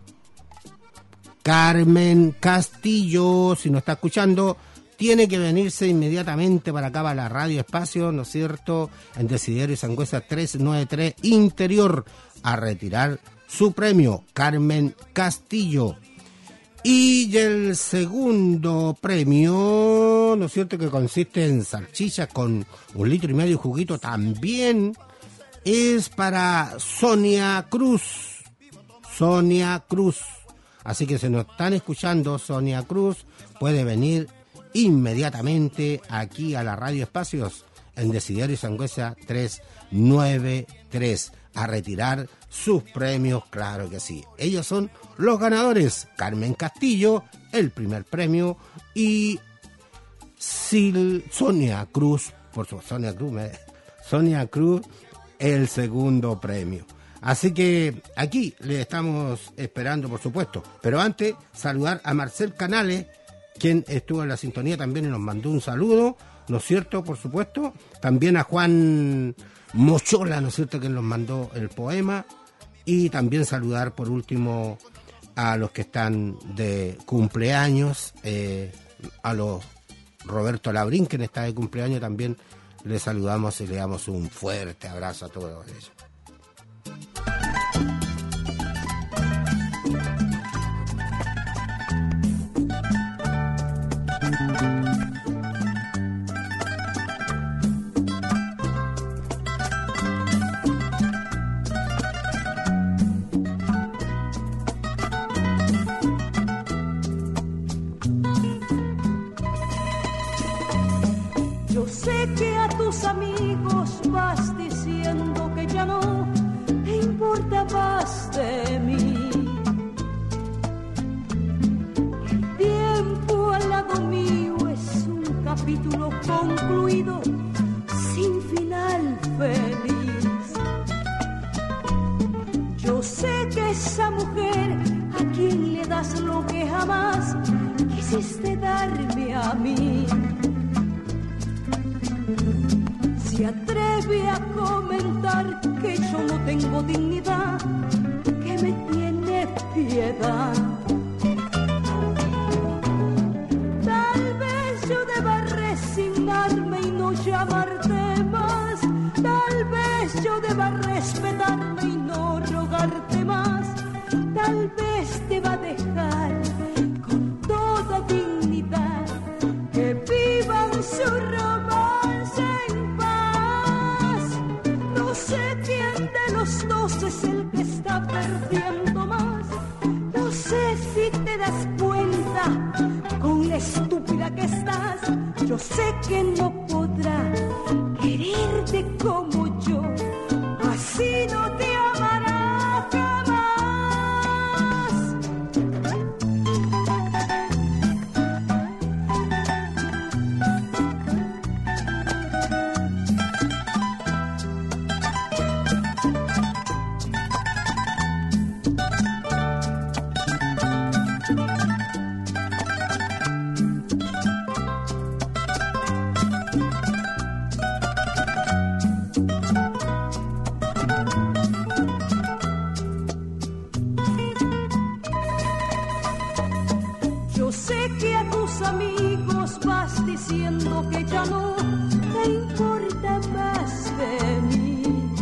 Speaker 1: Carmen Castillo, si nos está escuchando, tiene que venirse inmediatamente para acá, para la Radio Espacio, ¿no es cierto?, en Desiderio Sangüesa 393 Interior, a retirar su premio. Carmen Castillo. Y el segundo premio, ¿no es cierto?, que consiste en salchichas con 1,5 litros de juguito, también es para Sonia Cruz. Sonia Cruz. Así que si nos están escuchando, Sonia Cruz puede venir inmediatamente aquí a la Radio Espacios en Desiderio Sangüesa 393 a retirar sus premios, claro que sí. Ellos son los ganadores: Carmen Castillo, el primer premio, y Sonia Cruz, por su Sonia Cruz, el segundo premio. Así que aquí le estamos esperando, por supuesto. Pero antes, saludar a Marcel Canales, quien estuvo en la sintonía también y nos mandó un saludo, ¿no es cierto?, por supuesto. También a Juan Mochola, ¿no es cierto?, que nos mandó el poema. Y también saludar, por último, a los que están de cumpleaños, a los Roberto Labrín, quien está de cumpleaños, también les saludamos y le damos un fuerte abrazo a todos ellos.
Speaker 19: Yo sé que a tus amigos vas diciendo que ya no te importa más de mí. El tiempo al lado mío es un capítulo concluido, sin final feliz. Yo sé que esa mujer a quien le das lo que jamás quisiste darme a mí, se atreve a comentar que yo no tengo dignidad, que me tiene piedad. Tal vez yo deba resignarme y no llamarte más, tal vez yo deba respetarme y no rogarte más, tal vez deba dejar con toda dignidad que vivan su romance en paz. No sé quién de los dos es el que está perdiendo más, no sé si te das cuenta con la estúpida que estás. Yo sé que no podrá quererte como yo, así no te amará jamás. Yo sé que a tus amigos vas diciendo que ya no te importa más de mí.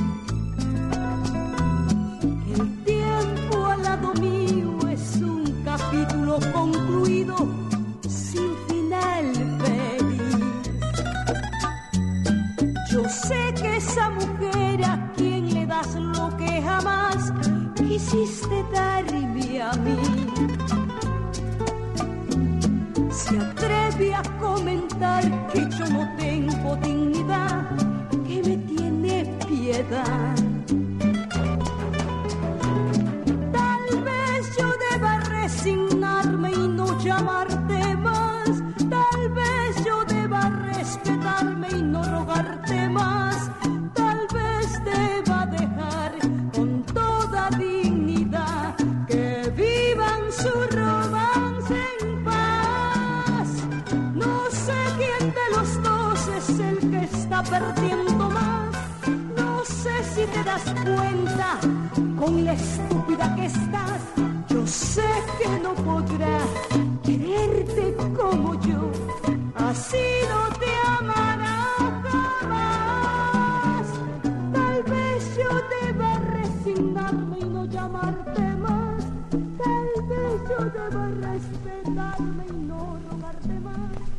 Speaker 19: El tiempo al lado mío es un capítulo concluido, sin final feliz. Yo sé que esa mujer a quien le das lo que jamás quisiste darme a mí, se atreve a comentar que yo no tengo dignidad, que me tiene piedad. Tal vez yo deba resignarme y no llamarte más, tal vez yo deba respetarme y no rogarte más, tal vez deba dejar va perdiendo más. No sé si te das cuenta con la estúpida que estás. Yo sé que no podrás quererte como yo, así no te amará jamás. Tal vez yo deba resignarme y no llamarte más. Tal vez yo deba respetarme y no rogarte más.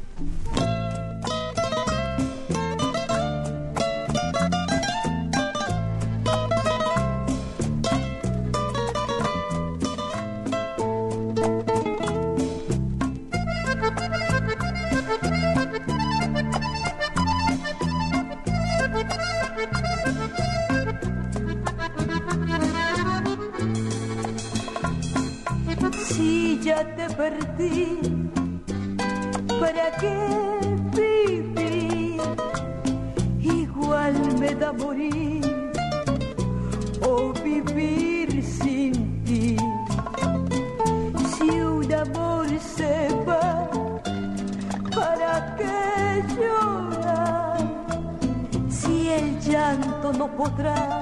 Speaker 19: Si ya te perdí, ¿para qué vivir? Igual me da morir o vivir sin ti. Si un amor se va, ¿para qué llorar? Si el llanto no podrá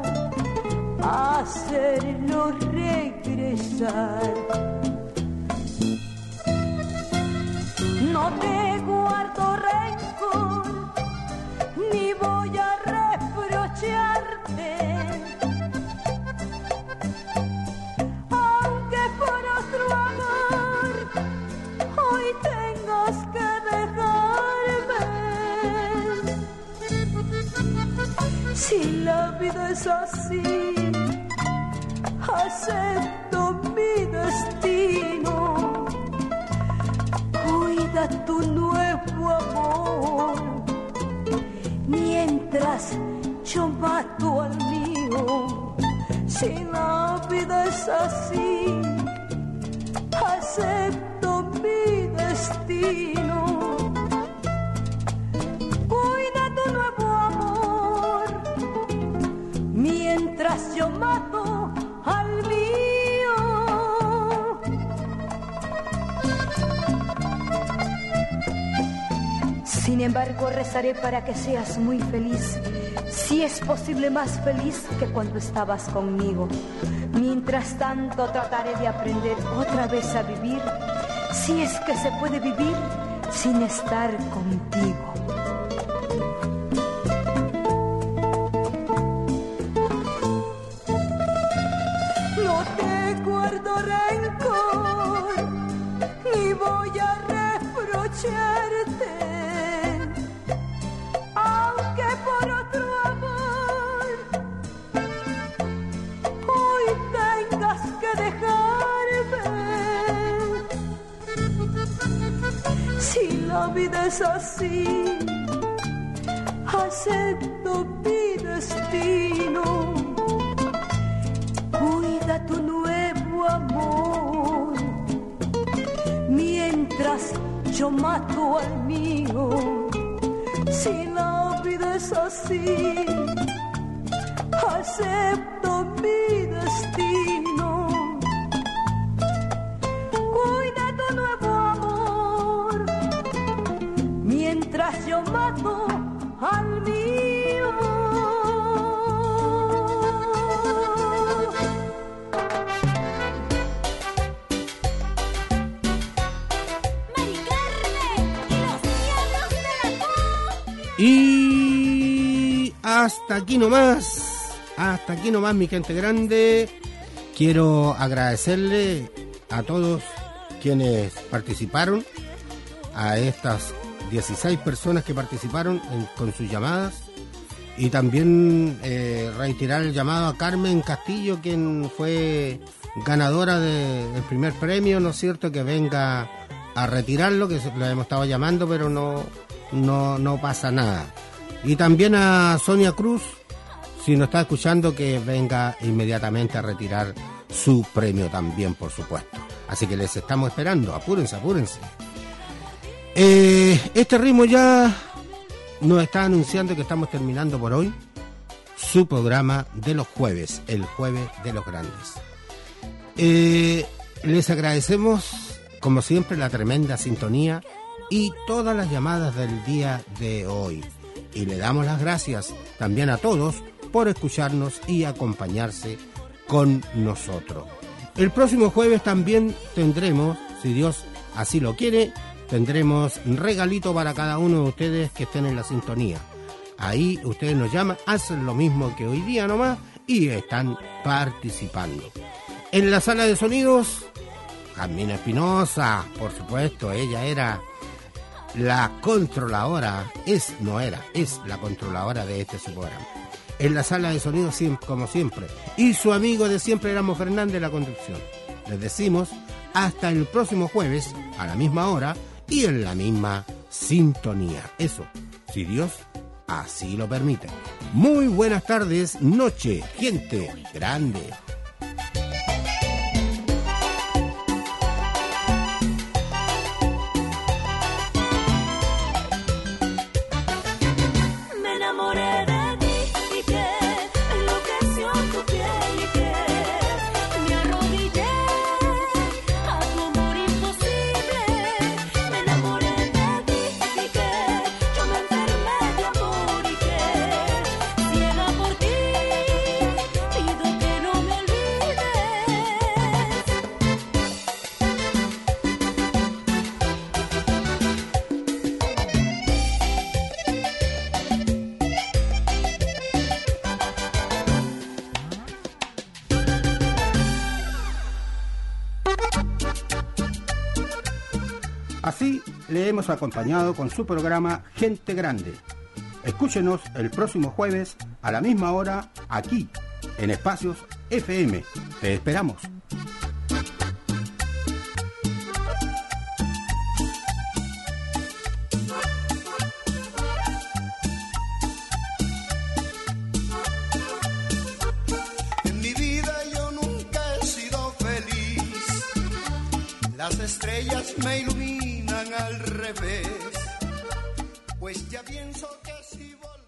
Speaker 19: hacerlo regresar. No te guardo rencor, ni voy a reprocharte, aunque por otro amor hoy tengas que dejarme. Si la vida es así, acepto mi destino. Cuida tu nuevo amor mientras yo mato al mío. Si la vida es así, acepto mi destino. Cuida tu nuevo amor mientras yo mato al mío. Sin embargo, rezaré para que seas muy feliz, si es posible más feliz que cuando estabas conmigo. Mientras tanto, trataré de aprender otra vez a vivir, si es que se puede vivir sin estar contigo. No te guardo rencor, ni voy a reprocharte, aunque por otro amor hoy tengas que dejarme. Si la vida es así, acepto mi destino. Cuida tu nuevo amor mientras yo mato al mío. Si la vida es así, acepto mi destino. Cuida tu nuevo amor mientras yo mato al mío.
Speaker 1: Y hasta aquí nomás, mi gente grande. Quiero agradecerle a todos quienes participaron, a estas 16 personas que participaron con sus llamadas, y también reiterar el llamado a Carmen Castillo, quien fue ganadora del primer premio, ¿no es cierto?, que venga a retirarlo, que la hemos estado llamando, pero no pasa nada. Y también a Sonia Cruz, si nos está escuchando, que venga inmediatamente a retirar su premio también, por supuesto. Así que les estamos esperando, apúrense. Este ritmo ya nos está anunciando que estamos terminando por hoy su programa de los jueves, el jueves de los grandes. Les agradecemos, como siempre, la tremenda sintonía y todas las llamadas del día de hoy. Y le damos las gracias también a todos por escucharnos y acompañarse con nosotros. El próximo jueves también tendremos, si Dios así lo quiere, tendremos regalito para cada uno de ustedes que estén en la sintonía. Ahí ustedes nos llaman, hacen lo mismo que hoy día nomás y están participando. En la sala de sonidos, Carmina Espinosa, por supuesto, ella era la controladora, es la controladora de este su programa. En la sala de sonidos, como siempre, y su amigo de siempre, Erasmo Fernández, la conducción. Les decimos hasta el próximo jueves, a la misma hora y en la misma sintonía. Eso, si Dios así lo permite. Muy buenas tardes, noche, gente grande. Así le hemos acompañado con su programa Gente Grande. Escúchenos el próximo jueves a la misma hora aquí en Espacios FM. Te esperamos.
Speaker 4: En mi vida yo nunca he sido feliz. Las estrellas me iluminan al revés, pues ya pienso que si